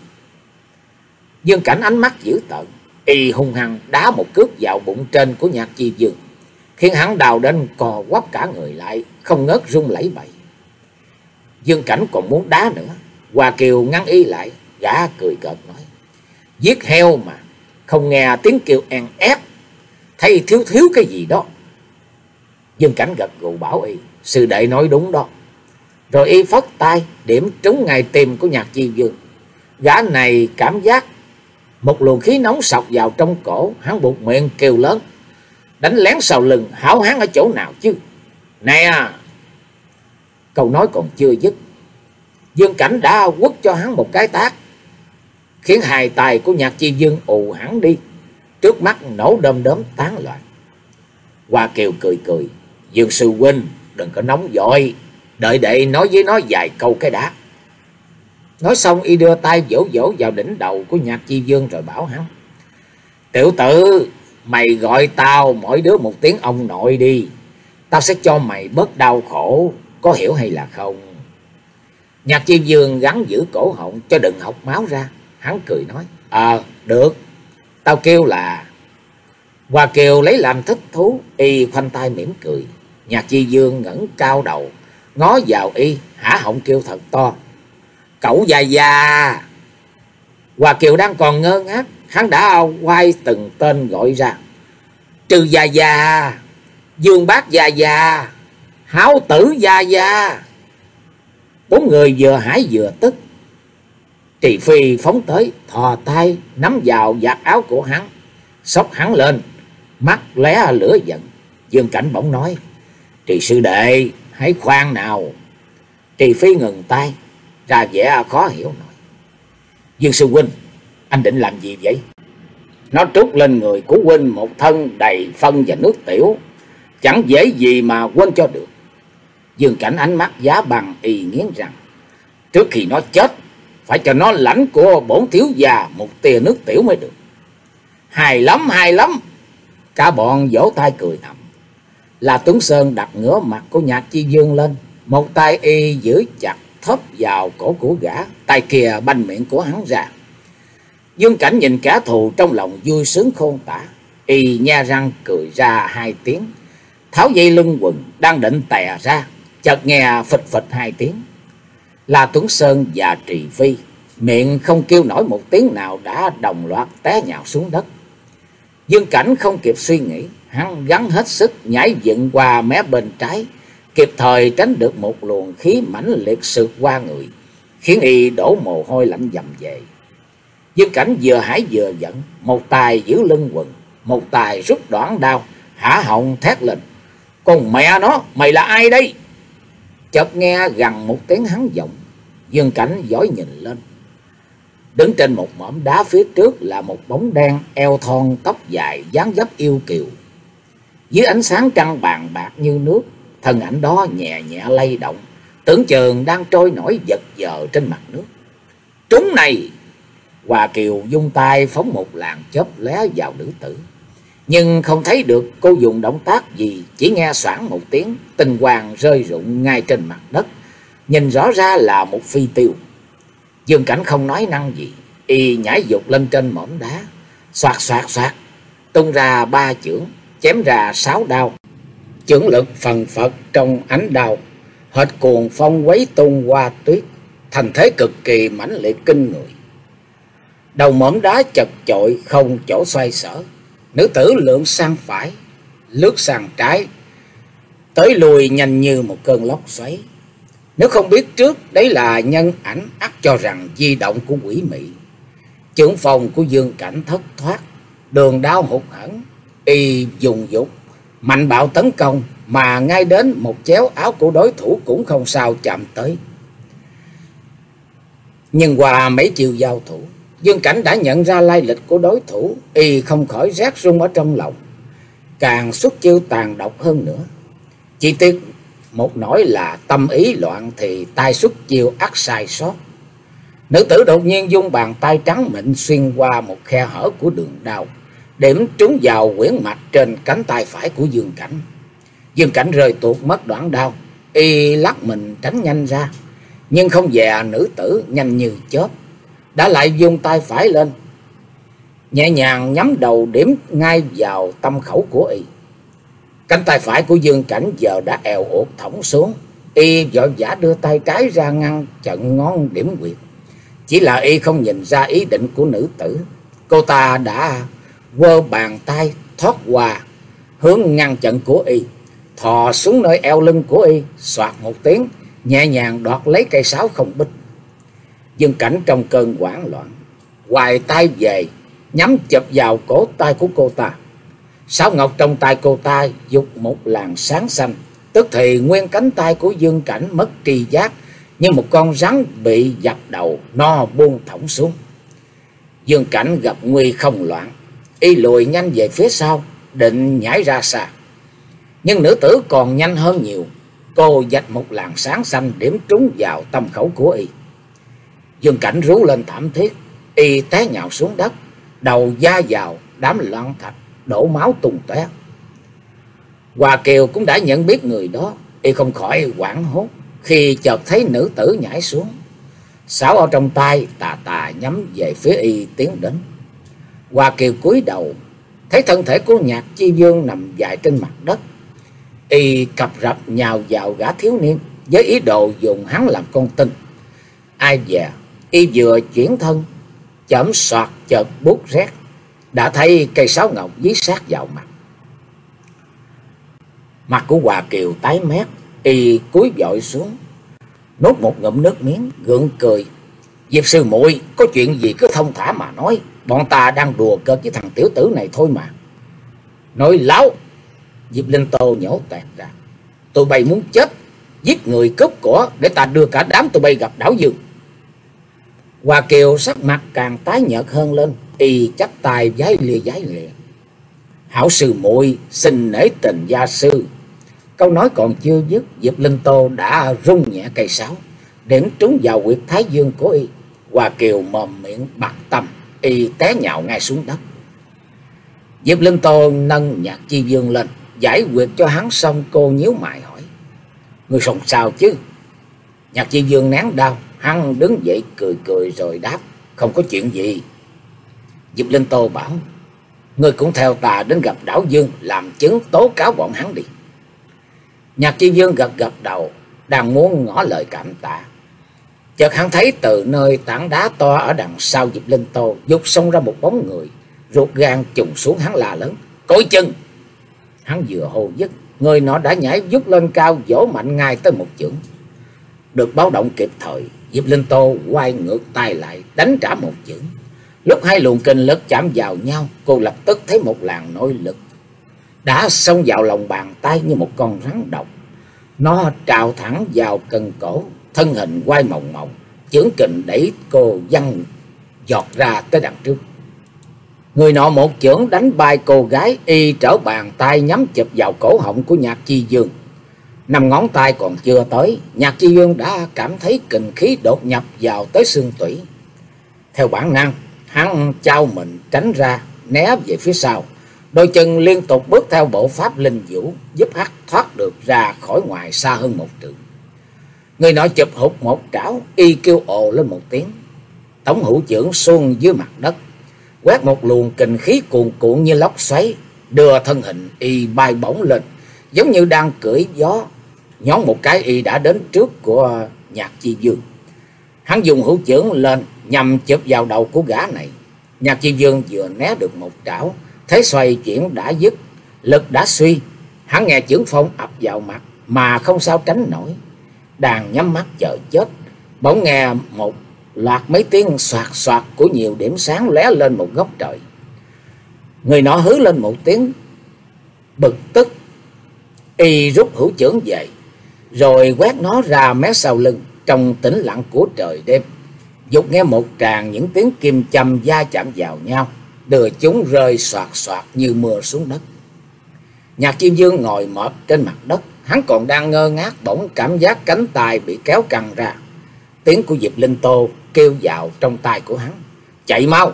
Dương Cảnh ánh mắt dữ tợn, Y hung hăng đá một cước vào bụng trên của Nhạc Chi Dương, khiến hắn đau đến co quắp cả người lại, không ngớt run lẩy bẩy. Dương Cảnh còn muốn đá nữa, Hòa Kiều ngăn Y lại. Gã cười cợt nói, giết heo mà không nghe tiếng kêu en ép, thấy thiếu thiếu cái gì đó. Dương Cảnh gật gù bảo Y, sư đệ nói đúng đó. Rồi Y phất tay điểm trúng ngay tim của Nhạc Chi Dương. Gã này cảm giác một luồng khí nóng sộc vào trong cổ, hắn buột miệng kêu lớn, đánh lén sau lưng, hảo hán ở chỗ nào chứ? Nè! Câu nói còn chưa dứt, Dương Cảnh đã quất cho hắn một cái tát, khiến hai tay của Nhạc Chi Dương ù hẳn đi, trước mắt nổ đom đóm tán loạn. Hoa Kiều cười cười, Dương sư huynh đừng có nóng vội, đợi đệ nói với nó vài câu cái đã. Nói xong Y đưa tay vỗ vỗ vào đỉnh đầu của Nhạc Chi Dương rồi bảo hắn, tiểu tử, mày gọi tao mỗi đứa một tiếng ông nội đi, tao sẽ cho mày bớt đau khổ, có hiểu hay là không? Nhạc Chi Dương gắn giữ cổ họng cho đừng học máu ra. Hắn cười nói, Ờ à, được, tao kêu là... Hoa Kiều lấy làm thích thú. Y khoanh tay mỉm cười. Nhạc Chi Dương ngẩng cao đầu ngó vào Y, há họng kêu thật to, cậu già già. Hoa Kiều đang còn ngơ ngác, hắn đã quay từng tên gọi ra, Trừ già già, Dương Bác già già, Háo Tử già già. Bốn người vừa hãi vừa tức. Trì Phi phóng tới, thò tay nắm vào vạt áo của hắn, xốc hắn lên, mắt lóe lửa giận. Dương Cảnh bỗng nói, Trì sư đệ, hãy khoan nào. Trì Phi ngừng tay, ra vẻ khó hiểu nói, Dương sư huynh, anh định làm gì vậy? Nó trút lên người của huynh một thân đầy phân và nước tiểu, chẳng dễ gì mà quên cho được. Dương Cảnh ánh mắt giá bằng, Y nghiến rằng, trước khi nó chết, phải cho nó lãnh của bổn thiếu gia một tia nước tiểu mới được. Hài lắm, hài lắm. Cả bọn vỗ tay cười thầm. Là Tuấn Sơn đặt ngửa mặt của Nhạc Chi Dương lên, một tay y giữ chặt thóp vào cổ của gã, tay kia banh miệng của hắn ra. Dương Cảnh nhìn kẻ thù trong lòng vui sướng khôn tả, y nhe răng cười ra hai tiếng, tháo dây lưng quần đang định tè ra, chợt nghe phịch phịch hai tiếng. Là Tuấn Sơn và Trì Phi miệng không kêu nổi một tiếng nào đã đồng loạt té nhào xuống đất. Dương Cảnh không kịp suy nghĩ, hắn gắng hết sức nhảy dựng qua mé bên trái, kịp thời tránh được một luồng khí mãnh liệt sượt qua người, khiến y đổ mồ hôi lạnh dầm về. Dương Cảnh vừa hãi vừa giận, một tay giữ lưng quần, một tay rút đoạn đao, hả họng thét lên: "Con mẹ nó, mày là ai đây?" Chợt nghe gằn một tiếng hắn giọng. Dương Cảnh dõi nhìn lên, đứng trên một mỏm đá phía trước là một bóng đen eo thon, tóc dài, dáng dấp yêu kiều. Dưới ánh sáng trăng bàn bạc như nước, thân ảnh đó nhẹ nhẹ lay động, tưởng chừng đang trôi nổi vật vờ trên mặt nước. "Trúng này!" Hòa Kiều dung tay phóng một làn chớp lóe vào nữ tử, nhưng không thấy được cô dùng động tác gì, chỉ nghe xoảng một tiếng, tinh quang rơi rụng ngay trên mặt đất, nhìn rõ ra là một phi tiêu. Dương Cảnh không nói năng gì, y nhảy dục lên trên mỏm đá, xoạt xoạt xoạt tung ra ba chưởng, chém ra sáu đao. Chưởng lực phần phật trong ánh đao, hệt cuồng phong quấy tung qua tuyết, thành thế cực kỳ mãnh liệt kinh người. Đầu mỏm đá chật chội không chỗ xoay sở, nữ tử lượn sang phải, lướt sang trái, tới lùi nhanh như một cơn lốc xoáy. Nếu không biết trước đấy là nhân ảnh, ắt cho rằng di động của quỷ mị. Chưởng phòng của Dương Cảnh thất thoát, đường đao hụt hẫng, y dùng dục mạnh bạo tấn công, mà ngay đến một chéo áo của đối thủ cũng không sao chạm tới. Nhưng qua mấy chiều giao thủ, Dương Cảnh đã nhận ra lai lịch của đối thủ, y không khỏi rét run ở trong lòng, càng xuất chiêu tàn độc hơn nữa. Chỉ tiếc một nỗi là tâm ý loạn thì tay xuất chiêu ắt sai sót. Nữ tử đột nhiên dung bàn tay trắng mịn xuyên qua một khe hở của đường đao, điểm trúng vào huyễn mạch trên cánh tay phải của Dương Cảnh. Dương Cảnh rơi tuột mất đoạn đao, y lắc mình tránh nhanh ra, nhưng không dè nữ tử nhanh như chớp, đã lại dùng tay phải lên, nhẹ nhàng nhắm đầu điểm ngay vào tâm khẩu của y. Cánh tay phải của Dương Cảnh giờ đã èo uột thõng xuống, y vội vã đưa tay trái ra ngăn chặn ngón điểm quyệt. Chỉ là y không nhìn ra ý định của nữ tử, cô ta đã quơ bàn tay thoát qua hướng ngăn chặn của y, thò xuống nơi eo lưng của y, xoạt một tiếng, nhẹ nhàng đoạt lấy cây sáo không bích. Dương Cảnh trong cơn hoảng loạn, hoài tay về nhắm chụp vào cổ tay của cô ta. Sáo ngọc trong tay cô ta dục một làn sáng xanh, tức thì nguyên cánh tay của Dương Cảnh mất tri giác, như một con rắn bị dập đầu, no buông thõng xuống. Dương Cảnh gặp nguy không loạn, y lùi nhanh về phía sau, định nhảy ra xa. Nhưng nữ tử còn nhanh hơn nhiều, cô vạch một làn sáng xanh điểm trúng vào tâm khẩu của y. Dương Cảnh rú lên thảm thiết, y té nhào xuống đất, đầu va vào đám loạn thạch, đổ máu tung tóe. Hòa Kiều cũng đã nhận biết người đó, y không khỏi hoảng hốt khi chợt thấy nữ tử nhảy xuống, sáo ở trong tay tà tà nhắm về phía y tiến đến. Hòa Kiều cúi đầu, thấy thân thể của Nhạc Chi Dương nằm dài trên mặt đất, y cập rập nhào vào gã thiếu niên với ý đồ dùng hắn làm con tin. Ai dè y vừa chuyển thân, chẩm soạt chợt buốt rét, đã thấy cây sáo ngọc dí sát vào mặt. Mặt của Hòa Kiều tái mét, y cúi vội xuống, nuốt một ngụm nước miếng, gượng cười: "Diệp sư muội, có chuyện gì cứ thông thả mà nói, bọn ta đang đùa cợt với thằng tiểu tử này thôi mà." "Nói láo!" Diệp Linh Tô nhổ toẹt ra: "Tụi bay muốn chết, giết người cướp của để ta đưa cả đám tụi bay gặp Đảo Dương." Hòa Kiều sắc mặt càng tái nhợt hơn lên, y chắp tay vái lìa vái lìa: "Hảo sư muội, xin nể tình gia sư." Câu nói còn chưa dứt, Diệp Linh Tô đã rung nhẹ cây sáo, điểm trúng vào huyệt thái dương của y. Hòa Kiều mồm miệng bặt tâm, y té nhào ngay xuống đất. Diệp Linh Tô nâng Nhạc Chi Dương lên, giải quyết cho hắn xong cô nhíu mày hỏi: Ngươi không sao chứ? Nhạc Chi Dương nén đau, hắn đứng dậy cười cười rồi đáp: Không có chuyện gì. Diệp Linh Tô bảo: Ngươi cũng theo ta đến gặp Đảo Dương, làm chứng tố cáo bọn hắn đi. Nhạc Chi Dương gật gật đầu, đang muốn ngỏ lời cảm tạ, chợt hắn thấy từ nơi tảng đá to ở đằng sau Diệp Linh Tô vụt xông ra một bóng người, ruột gan trùng xuống. Hắn la lớn: Cối chân! Hắn vừa hô dứt, người nọ đã nhảy vút lên cao, vỗ mạnh ngay tới một chưởng. Được báo động kịp thời, Diệp Linh Tô quay ngược tay lại đánh trả một chưởng. Lúc hai luồng kinh lực chạm vào nhau, cô lập tức thấy một làn nội lực đã xông vào lòng bàn tay như một con rắn độc. Nó trào thẳng vào cần cổ, thân hình quay mòng mòng, chưởng kình đẩy cô văng giọt ra tới đằng trước. Người nọ một chưởng đánh bay cô gái, y trở bàn tay nhắm chụp vào cổ họng của Nhạc Chi Dương. Năm ngón tay còn chưa tới, Nhạc Chi Dương đã cảm thấy kình khí đột nhập vào tới xương tủy. Theo bản năng, hắn chao mình tránh ra, né về phía sau. Đôi chân liên tục bước theo bộ pháp linh vũ, giúp hắn thoát được ra khỏi ngoài xa hơn một trượng. Người nọ chụp hụt một trảo, y kêu ồ lên một tiếng. Tống hữu chưởng xuông dưới mặt đất, quét một luồng kình khí cuồn cuộn như lốc xoáy, đưa thân hình y bay bổng lên, giống như đang cưỡi gió. Nhón một cái, y đã đến trước của Nhạc Chi Dương. Hắn dùng hữu chưởng lên nhằm chụp vào đầu của gã này. Nhạc Chi Dương vừa né được một trảo, thế xoay chuyển đã dứt, lực đã suy. Hắn nghe chưởng phong ập vào mặt mà không sao tránh nổi, đang nhắm mắt chờ chết, bỗng nghe một loạt mấy tiếng xoạt xoạt của nhiều điểm sáng lóe lên một góc trời. Người nọ hứ lên một tiếng bực tức, y rút hữu chưởng về, rồi quét nó ra mé sau lưng. Trong tĩnh lặng của trời đêm, dục nghe một tràng những tiếng kim châm va chạm vào nhau, đưa chúng rơi xoạt xoạt như mưa xuống đất. Nhạc Chi Dương ngồi mọp trên mặt đất, hắn còn đang ngơ ngác, bỗng cảm giác cánh tay bị kéo căng ra. Tiếng của Diệp Linh Tô kêu vào trong tai của hắn: Chạy mau!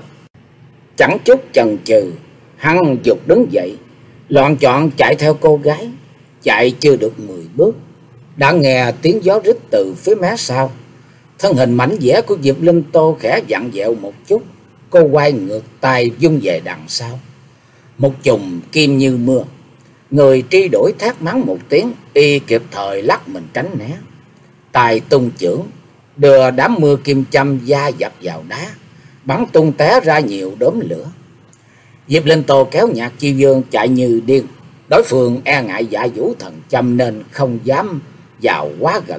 Chẳng chút chần chừ, hắn giục đứng dậy, loạn choạng chạy theo cô gái. Chạy chưa được mười bước, đã nghe tiếng gió rít từ phía mé sau. Thân hình mảnh vẽ của Diệp Linh Tô khẽ vặn vẹo một chút, cô quay ngược tay vung về đằng sau. Một chùm kim như mưa, người tri đổi thét mắng một tiếng, y kịp thời lắc mình tránh né. Tài tung chưởng, đưa đám mưa kim châm va dập vào đá, bắn tung té ra nhiều đốm lửa. Diệp Linh Tô kéo Nhạc Chi Dương chạy như điên. Đối phương e ngại dạ vũ thần châm nên không dám vào quá gần.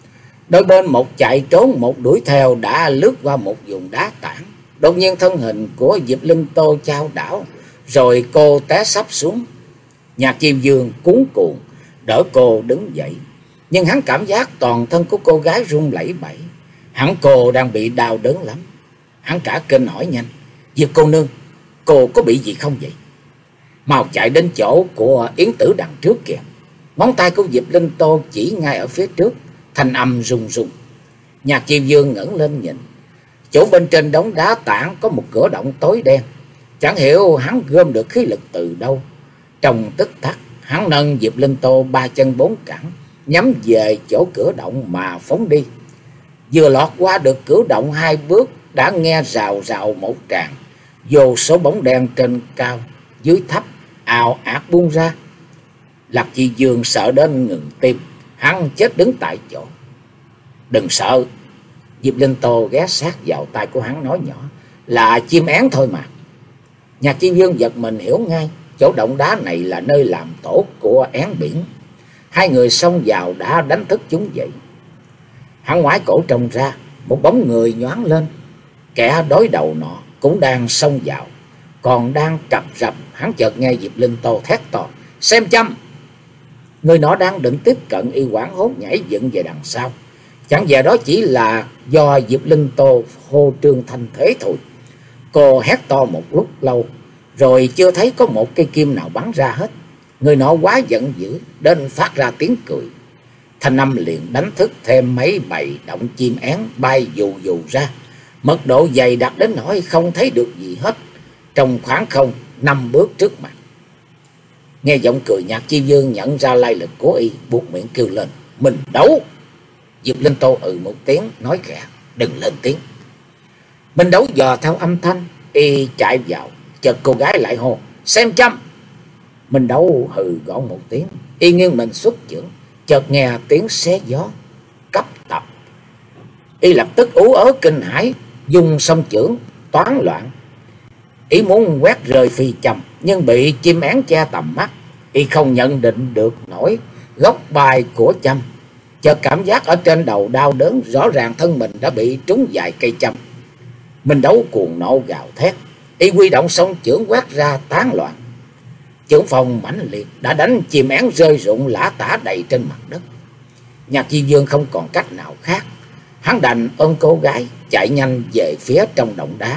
Đôi bên một chạy trốn một đuổi theo, đã lướt qua một vùng đá tảng. Đột nhiên thân hình của Diệp Linh Tô chao đảo, rồi cô té sắp xuống. Nhạc Chi Dương cuống cuồng đỡ cô đứng dậy, nhưng hắn cảm giác toàn thân của cô gái run lẩy bẩy, hẳn cô đang bị đau đớn lắm. Hắn cả kinh hỏi nhanh: Diệp cô nương, cô có bị gì không vậy? Mau chạy đến chỗ của Yến Tử đằng trước kìa. Ngón tay của Diệp Linh Tô chỉ ngay ở phía trước, thanh âm rung rung. Nhạc Chi Dương ngẩng lên nhìn, chỗ bên trên đống đá tảng có một cửa động tối đen. Chẳng hiểu hắn gom được khí lực từ đâu. Trong tức tắc, hắn nâng Diệp Linh Tô ba chân bốn cẳng, nhắm về chỗ cửa động mà phóng đi. Vừa lọt qua được cửa động hai bước, đã nghe rào rào một tràng, vô số bóng đen trên cao dưới thấp ào ạt buông ra. Lạc Chi Dương sợ đến ngừng tim, hắn chết đứng tại chỗ. Đừng sợ. Diệp Linh Tô ghé sát vào tai của hắn nói nhỏ: Là chim én thôi mà. Nhạc Chi Dương giật mình hiểu ngay, chỗ động đá này là nơi làm tổ của én biển. Hai người xông vào đã đánh thức chúng dậy. Hắn ngoái cổ trông ra, một bóng người nhoáng lên. Kẻ đối đầu nọ cũng đang xông vào, còn đang cặp rập. Hắn chợt nghe Diệp Linh Tô thét to: Xem châm! Người nọ đang định tiếp cận, y hoảng hốt nhảy dựng về đằng sau. Chẳng về đó chỉ là do Diệp Linh Tô hô trương thanh thế thôi. Cô hét to một lúc lâu, rồi chưa thấy có một cây kim nào bắn ra hết. Người nọ quá giận dữ đến phát ra tiếng cười. Thanh âm liền đánh thức thêm mấy bầy động chim én bay dù dù ra. Mật độ dày đặc đến nỗi không thấy được gì hết. Trong khoảng không, năm bước trước mặt. Nghe giọng cười, Nhạc Chi Dương nhận ra lai lịch của y, buộc miệng kêu lên: Mình Đấu. Diệp Linh Tô ừ một tiếng, nói khẽ: Đừng lên tiếng. Mình Đấu dò theo âm thanh, y chạy vào, chợt cô gái lại hô: Xem chăm. Mình Đấu hừ gọn một tiếng, y nghiêng mình xuất chưởng, chợt nghe tiếng xé gió cấp tập. Y lập tức ú ớ kinh hãi, dùng song chưởng toán loạn. Y muốn quét rơi phi châm, nhưng bị chim én che tầm mắt. Y không nhận định được nổi góc bài của châm, chợt cảm giác ở trên đầu đau đớn, rõ ràng thân mình đã bị trúng vài cây châm. Mình Đấu cuồng nộ gào thét, y huy động song chưởng quét ra tán loạn. Chưởng phong mãnh liệt đã đánh chim én rơi rụng lả tả đầy trên mặt đất. Nhạc Chi Dương không còn cách nào khác, hắn đành ôm cô gái chạy nhanh về phía trong động đá.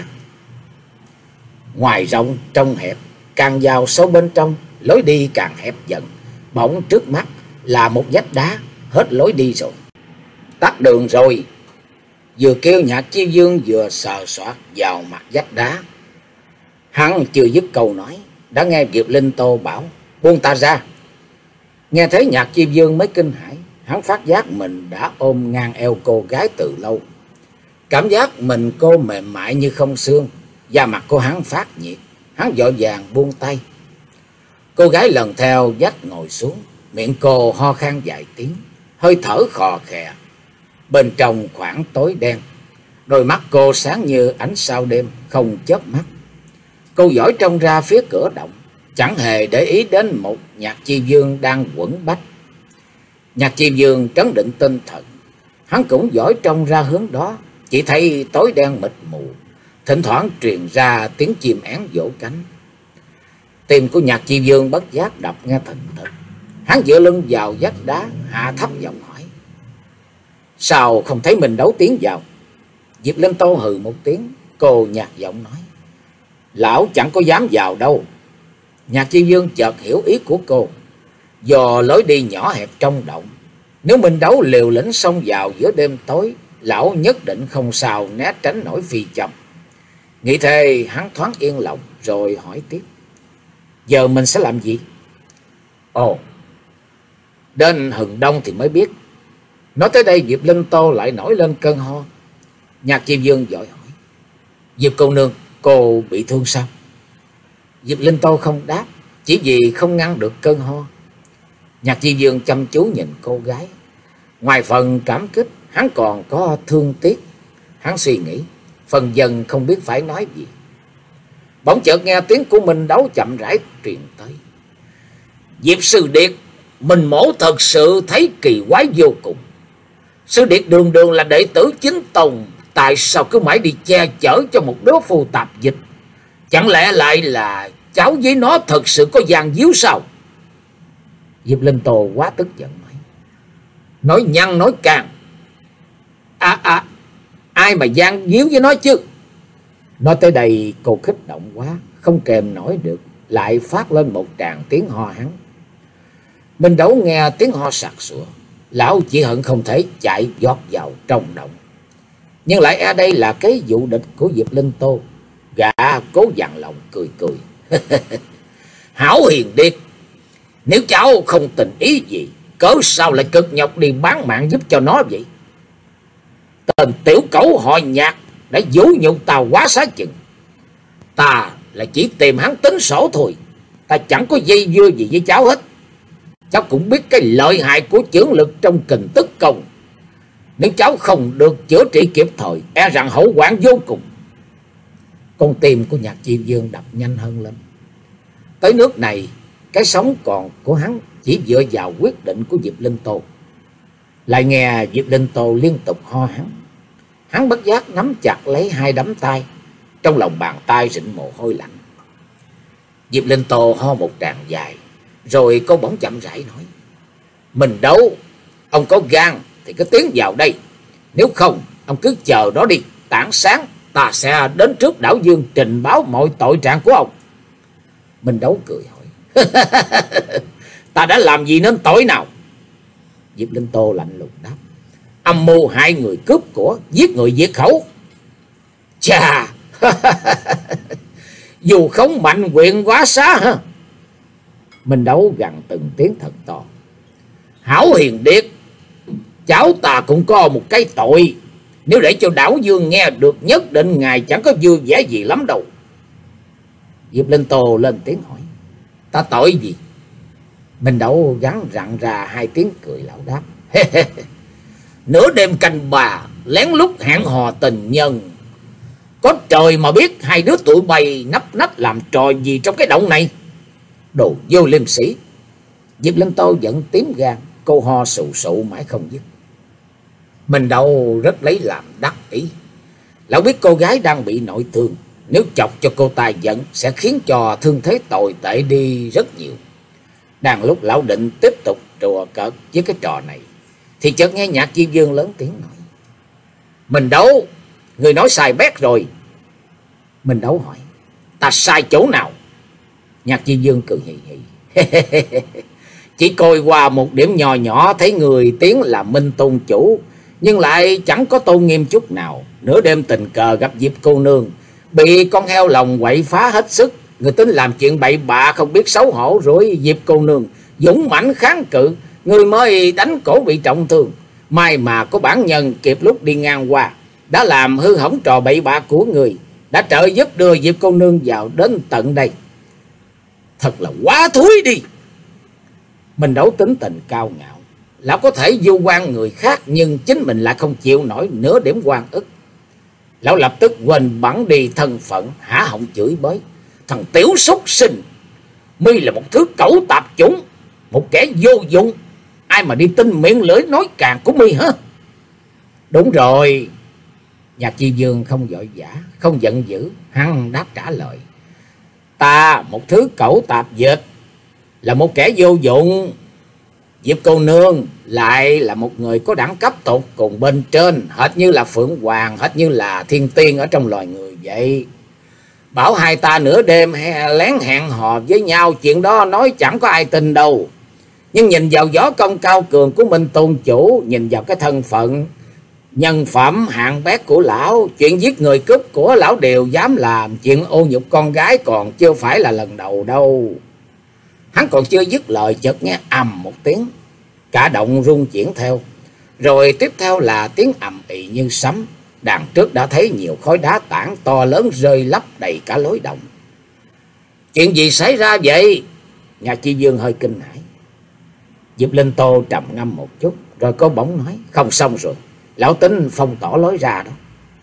Ngoài rộng trong hẹp, càng vào sâu bên trong, lối đi càng hẹp dần. Bỗng trước mắt là một vách đá, hết lối đi rồi. Tắt đường rồi. Vừa kêu, Nhạc Chi Dương vừa sờ soạt vào mặt vách đá. Hắn chưa dứt câu nói, đã nghe Diệp Linh Tô bảo: Buông ta ra. Nghe thấy Nhạc Chi Dương mới kinh hãi, hắn phát giác mình đã ôm ngang eo cô gái từ lâu. Cảm giác mình cô mềm mại như không xương, da mặt của hắn phát nhiệt. Hắn vội vàng buông tay. Cô gái lần theo vách ngồi xuống, miệng cô ho khan vài tiếng, hơi thở khò khè. Bên trong khoảng tối đen, đôi mắt cô sáng như ánh sao đêm, không chớp mắt. Cô dõi trông ra phía cửa động, chẳng hề để ý đến một Nhạc Chi Dương đang quẩn bách. Nhạc Chi Dương trấn định tinh thần, hắn cũng dõi trông ra hướng đó. Chỉ thấy tối đen mịt mù, thỉnh thoảng truyền ra tiếng chim én vỗ cánh. Tim của Nhạc Chi Dương bất giác đập nghe thình thịch. Hắn dựa lưng vào vách đá, hạ thấp giọng hỏi: Sao không thấy mình Đấu tiến vào? Diệp Linh Tô hừ một tiếng, cô nhạt giọng nói: Lão chẳng có dám vào đâu. Nhạc Chi Dương chợt hiểu ý của cô. Do lối đi nhỏ hẹp trong động, nếu mình Đấu liều lĩnh xông vào giữa đêm tối, lão nhất định không sao né tránh nổi phi châm. Nghĩ thế, hắn thoáng yên lòng, rồi hỏi tiếp: Giờ mình sẽ làm gì? Ồ, đến hừng đông thì mới biết. Nói tới đây, Diệp Linh Tô lại nổi lên cơn ho. Nhạc Chi Dương vội hỏi: Diệp cô nương, cô bị thương sao? Diệp Linh Tô không đáp, chỉ vì không ngăn được cơn ho. Nhạc Chi Dương chăm chú nhìn cô gái. Ngoài phần cảm kích, hắn còn có thương tiếc. Hắn suy nghĩ, phần dần không biết phải nói gì. Bỗng chợt nghe tiếng của mình Đấu chậm rãi truyền tới: Diệp sư điệt, mình mổ thật sự thấy kỳ quái vô cùng. Sư điệt đường đường là đệ tử chính tông, tại sao cứ mãi đi che chở cho một đứa phù tạp dịch? Chẳng lẽ lại là cháu với nó thật sự có gian díu sao? Diệp Linh Tô quá tức giận nói: Nói nhăng nói càng. À à, ai mà gian díu với nó chứ? Nói tới đây cô kích động quá, không kềm nổi được, lại phát lên một tràng tiếng ho hắn. Minh Đấu nghe tiếng ho sặc sụa, lão chỉ hận không thể chạy giọt vào trong động. Nhưng lại e đây là cái vụ địch của Diệp Linh Tô. Gã cố dằn lòng cười cười. Hảo hiền điệt, nếu cháu không tình ý gì, cớ sao lại cực nhọc đi bán mạng giúp cho nó vậy? Tên tiểu cẩu họ Nhạc đã dụ nhục ta quá xá chừng. Ta là chỉ tìm hắn tính sổ thôi, ta chẳng có dây dưa gì với cháu hết. Cháu cũng biết cái lợi hại của chưởng lực trong kình tức công. Nếu cháu không được chữa trị kịp thời, e rằng hậu quả vô cùng. Con tim của Nhạc Chi Dương đập nhanh hơn lên. Tới nước này, cái sống còn của hắn chỉ dựa vào quyết định của Diệp Linh Tô. Lại nghe Diệp Linh Tô liên tục ho hắn. Hắn bất giác nắm chặt lấy hai đấm tay, trong lòng bàn tay rịn mồ hôi lạnh. Diệp Linh Tô ho một tràng dài, rồi cô bỗng chậm rãi nói: Mình Đấu, ông có gan thì cứ tiến vào đây. Nếu không, ông cứ chờ đó đi. Tảng sáng ta sẽ đến trước Đảo Dương trình báo mọi tội trạng của ông. Mình Đấu cười hỏi: Ta đã làm gì nên tội nào? Diệp Linh Tô lạnh lùng đáp: Âm mưu hai người cướp của, giết người diệt khẩu. Chà, Dù không mạnh quyền quá xá hả? Minh Đấu gằn từng tiếng thật to. Hảo Hiền Điệt, cháu ta cũng có một cái tội. Nếu để cho Đảo Dương nghe được, nhất định ngài chẳng có vui vẻ gì lắm đâu. Diệp Linh Tô lên tiếng hỏi. Ta tội gì? Minh Đấu gắn rặn ra hai tiếng cười lão đáp. Nửa đêm canh bà, lén lút hẹn hò tình nhân. Có trời mà biết hai đứa tụi bay nấp nách làm trò gì trong cái động này. Đồ vô liêm sĩ. Diệp Linh Tô giận tím gan, cô ho sù sụ mãi không dứt. Mình đâu rất lấy làm đắc ý. Lão biết cô gái đang bị nội thương, nếu chọc cho cô ta giận sẽ khiến cho thương thế tồi tệ đi rất nhiều. Đang lúc lão định tiếp tục đùa cợt với cái trò này, thì chợt nghe Nhạc Chi Dương lớn tiếng nói. Mình Đấu, người nói sai bét rồi. Mình Đấu hỏi. Ta sai chỗ nào? Nhạc Chi Dương cười hì hì. Chỉ coi qua một điểm nhỏ nhỏ, thấy người tiếng là Minh Tôn chủ, nhưng lại chẳng có tôn nghiêm chút nào. Nửa đêm tình cờ gặp Diệp cô nương, bị con heo lòng quậy phá hết sức. Người tính làm chuyện bậy bạ không biết xấu hổ, rồi Diệp cô nương dũng mãnh kháng cự, người mới đánh cổ bị trọng thương. May mà có bản nhân kịp lúc đi ngang qua, đã làm hư hỏng trò bậy bạ của người, đã trợ giúp đưa Diệp cô nương vào đến tận đây. Thật là quá thúi đi. Mình Đấu tính tình cao ngạo, lão có thể vu oan người khác, nhưng chính mình lại không chịu nổi nửa điểm oan ức. Lão lập tức quên bẵng đi thân phận, há họng chửi bới. Thằng tiểu súc sinh, mi là một thứ cẩu tạp chủng, một kẻ vô dụng, ai mà đi tin miệng lưỡi nói càng của mi hả? Đúng rồi. Nhạc Chi Dương không vội vã, không giận dữ, hắn đáp trả lời. Ta một thứ cẩu tạp dịch, là một kẻ vô dụng. Diệp cô nương lại là một người có đẳng cấp tột cùng bên trên, hệt như là Phượng Hoàng, hệt như là thiên tiên ở trong loài người vậy. Bảo hai ta nửa đêm lén hẹn hò với nhau, chuyện đó nói chẳng có ai tin đâu. Nhưng nhìn vào võ công cao cường của Minh Tôn chủ, nhìn vào cái thân phận nhân phẩm hạng bét của lão, chuyện giết người cướp của lão đều dám làm, chuyện ô nhục con gái còn chưa phải là lần đầu đâu. Hắn còn chưa dứt lời, chợt nghe ầm một tiếng, cả động rung chuyển theo, rồi tiếp theo là tiếng ầm ĩ như sấm. Đằng trước đã thấy nhiều khối đá tảng to lớn rơi lấp đầy cả lối động. Chuyện gì xảy ra vậy? Nhà Chi Dương hơi kinh hãi. Diệp Linh Tô trầm ngâm một chút, rồi cô bỗng nói. Không xong rồi, lão tính phong tỏa lối ra đó.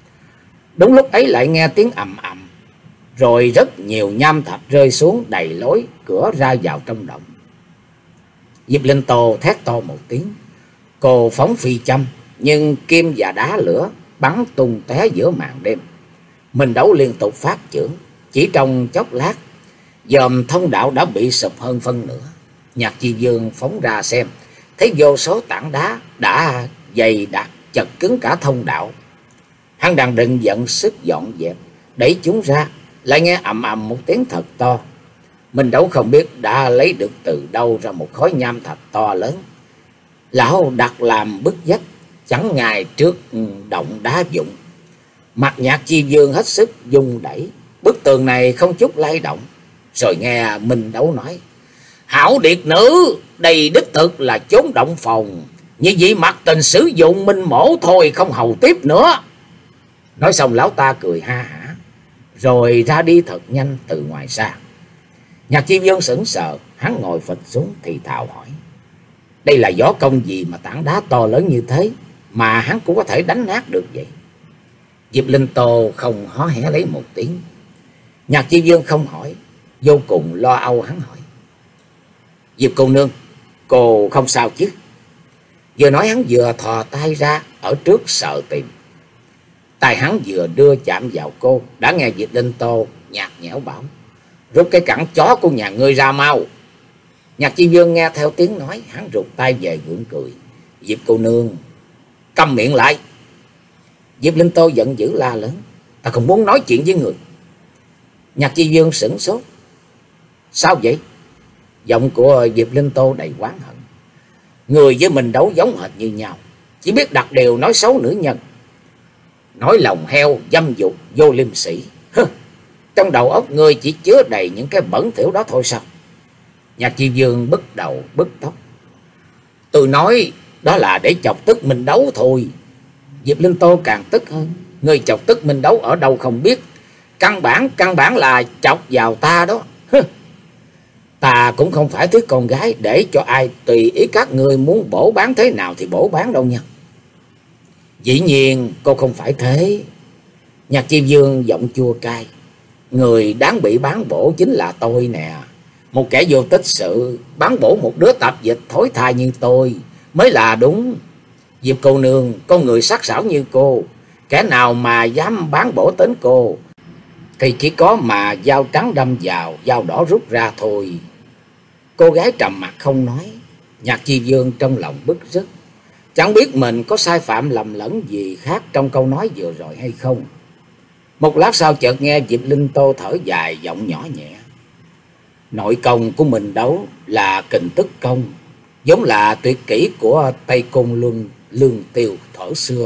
Đúng lúc ấy lại nghe tiếng ầm ầm, rồi rất nhiều nham thạch rơi xuống đầy lối cửa ra vào trong động. Diệp Linh Tô thét to một tiếng, cô phóng phi châm, nhưng kim và đá lửa bắn tung té giữa màn đêm. Mình Đấu liên tục phát chưởng, chỉ trong chốc lát dòm thông đạo đã bị sụp hơn phân nửa. Nhạc Chi Dương phóng ra xem, thấy vô số tảng đá đã dày đặc chật cứng cả thông đạo. Hắn đang định giận sức dọn dẹp đẩy chúng ra, lại nghe ầm ầm một tiếng thật to. Mình Đấu không biết đã lấy được từ đâu ra một khối nham thạch to lớn. Lão đặt làm bức vách chẳng ngài trước động đá dụng. Mặt Nhạc Chi Dương hết sức dung đẩy, bức tường này không chút lay động. Rồi nghe Minh Đấu nói. Hảo điệt nữ, đây đích thực là chốn động phòng, như vậy mặc tình sử dụng minh mổ thôi, không hầu tiếp nữa. Nói xong lão ta cười ha hả, rồi ra đi thật nhanh từ ngoài xa. Nhạc Chi Dương sững sờ, hắn ngồi phịch xuống thì thào hỏi. Đây là võ công gì mà tảng đá to lớn như thế mà hắn cũng có thể đánh nát được vậy? Diệp Linh Tô không hó hé lấy một tiếng. Nhạc Chi Dương không hỏi, vô cùng lo âu hắn hỏi. Diệp cô nương, cô không sao chứ? Vừa nói hắn vừa thò tay ra ở trước sợ tìm. Tay hắn vừa đưa chạm vào cô, đã nghe Diệp Linh Tô nhạt nhẽo bảo. Rút cái cẳng chó của nhà ngươi ra mau. Nhạc Chi Dương nghe theo tiếng nói, hắn rụt tay về gượng cười. Diệp cô nương, câm miệng lại. Diệp Linh Tô giận dữ la lớn. Ta không muốn nói chuyện với người. Nhạc Chi Dương sửng sốt. Sao vậy? Giọng của Diệp Linh Tô đầy oán hận. Người với mình Đấu giống hệt như nhau, chỉ biết đặt điều nói xấu nữ nhân, nói lòng heo, dâm dục, vô liêm sĩ. Hừ, Trong đầu óc ngươi chỉ chứa đầy những cái bẩn thỉu đó thôi sao? Nhạc Chi Dương bứt đầu bứt tóc. Tôi nói đó là để chọc tức Minh Đấu thôi. Diệp Linh Tô càng tức hơn. Ngươi chọc tức Minh Đấu ở đâu không biết. Căn bản, căn bản là chọc vào ta đó. Ta cũng không phải thứ con gái để cho ai tùy ý các ngươi muốn bổ bán thế nào thì bổ bán đâu nha. Dĩ nhiên cô không phải thế. Nhạc Chi Dương giọng chua cay. Người đáng bị bán bổ chính là tôi nè. Một kẻ vô tích sự bán bổ một đứa tạp dịch thối tha như tôi mới là đúng. Diệp cô nương, con người sắc sảo như cô, kẻ nào mà dám bán bổ tính cô thì chỉ có mà dao trắng đâm vào, dao đỏ rút ra thôi. Cô gái trầm mặc không nói. Nhạc Chi Dương trong lòng bứt rứt, chẳng biết mình có sai phạm lầm lẫn gì khác trong câu nói vừa rồi hay không. Một lát sau chợt nghe Diệp Linh Tô thở dài, giọng nhỏ nhẹ. Nội công của mình Đấu là kình tức công, giống là tuyệt kỹ của Tây Cung Luân Lương Tiêu thuở xưa.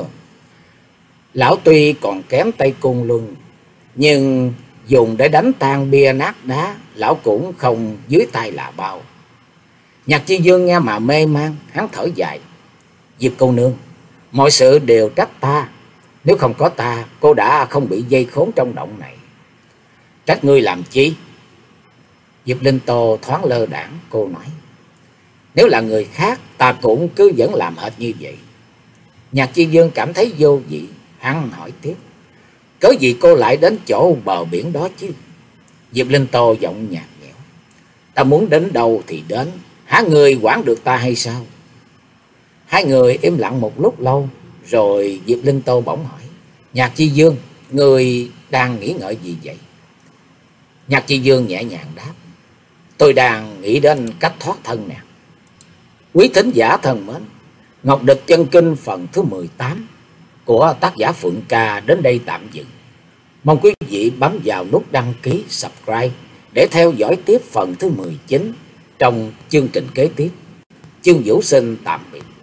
Lão tuy còn kém Tây Cung Luân, nhưng dùng để đánh tan bia nát đá, lão cũng không dưới tay là bao. Nhạc Chi Dương nghe mà mê man, hắn thở dài. Diệp cô nương, mọi sự đều trách ta. Nếu không có ta, cô đã không bị dây khốn trong động này. Trách ngươi làm chi? Diệp Linh Tô thoáng lơ đãng, cô nói. Nếu là người khác, ta cũng cứ vẫn làm hệt như vậy. Nhạc Chi Dương cảm thấy vô vị, hắn hỏi tiếp. Cớ gì cô lại đến chỗ bờ biển đó chứ? Diệp Linh Tô giọng nhạt nhẽo. Ta muốn đến đâu thì đến, hả người quản được ta hay sao? Hai người im lặng một lúc lâu, rồi Diệp Linh Tô bỗng hỏi. Nhạc Chi Dương, người đang nghĩ ngợi gì vậy? Nhạc Chi Dương nhẹ nhàng đáp. Tôi đang nghĩ đến cách thoát thân nè. Quý thính giả thân mến, Ngọc Địch Chân Kinh phần thứ mười tám của tác giả Phượng Ca đến đây tạm dừng. Mong quý vị bấm vào nút đăng ký, subscribe để theo dõi tiếp phần thứ mười chín trong chương trình kế tiếp. Chương Vũ xin tạm biệt.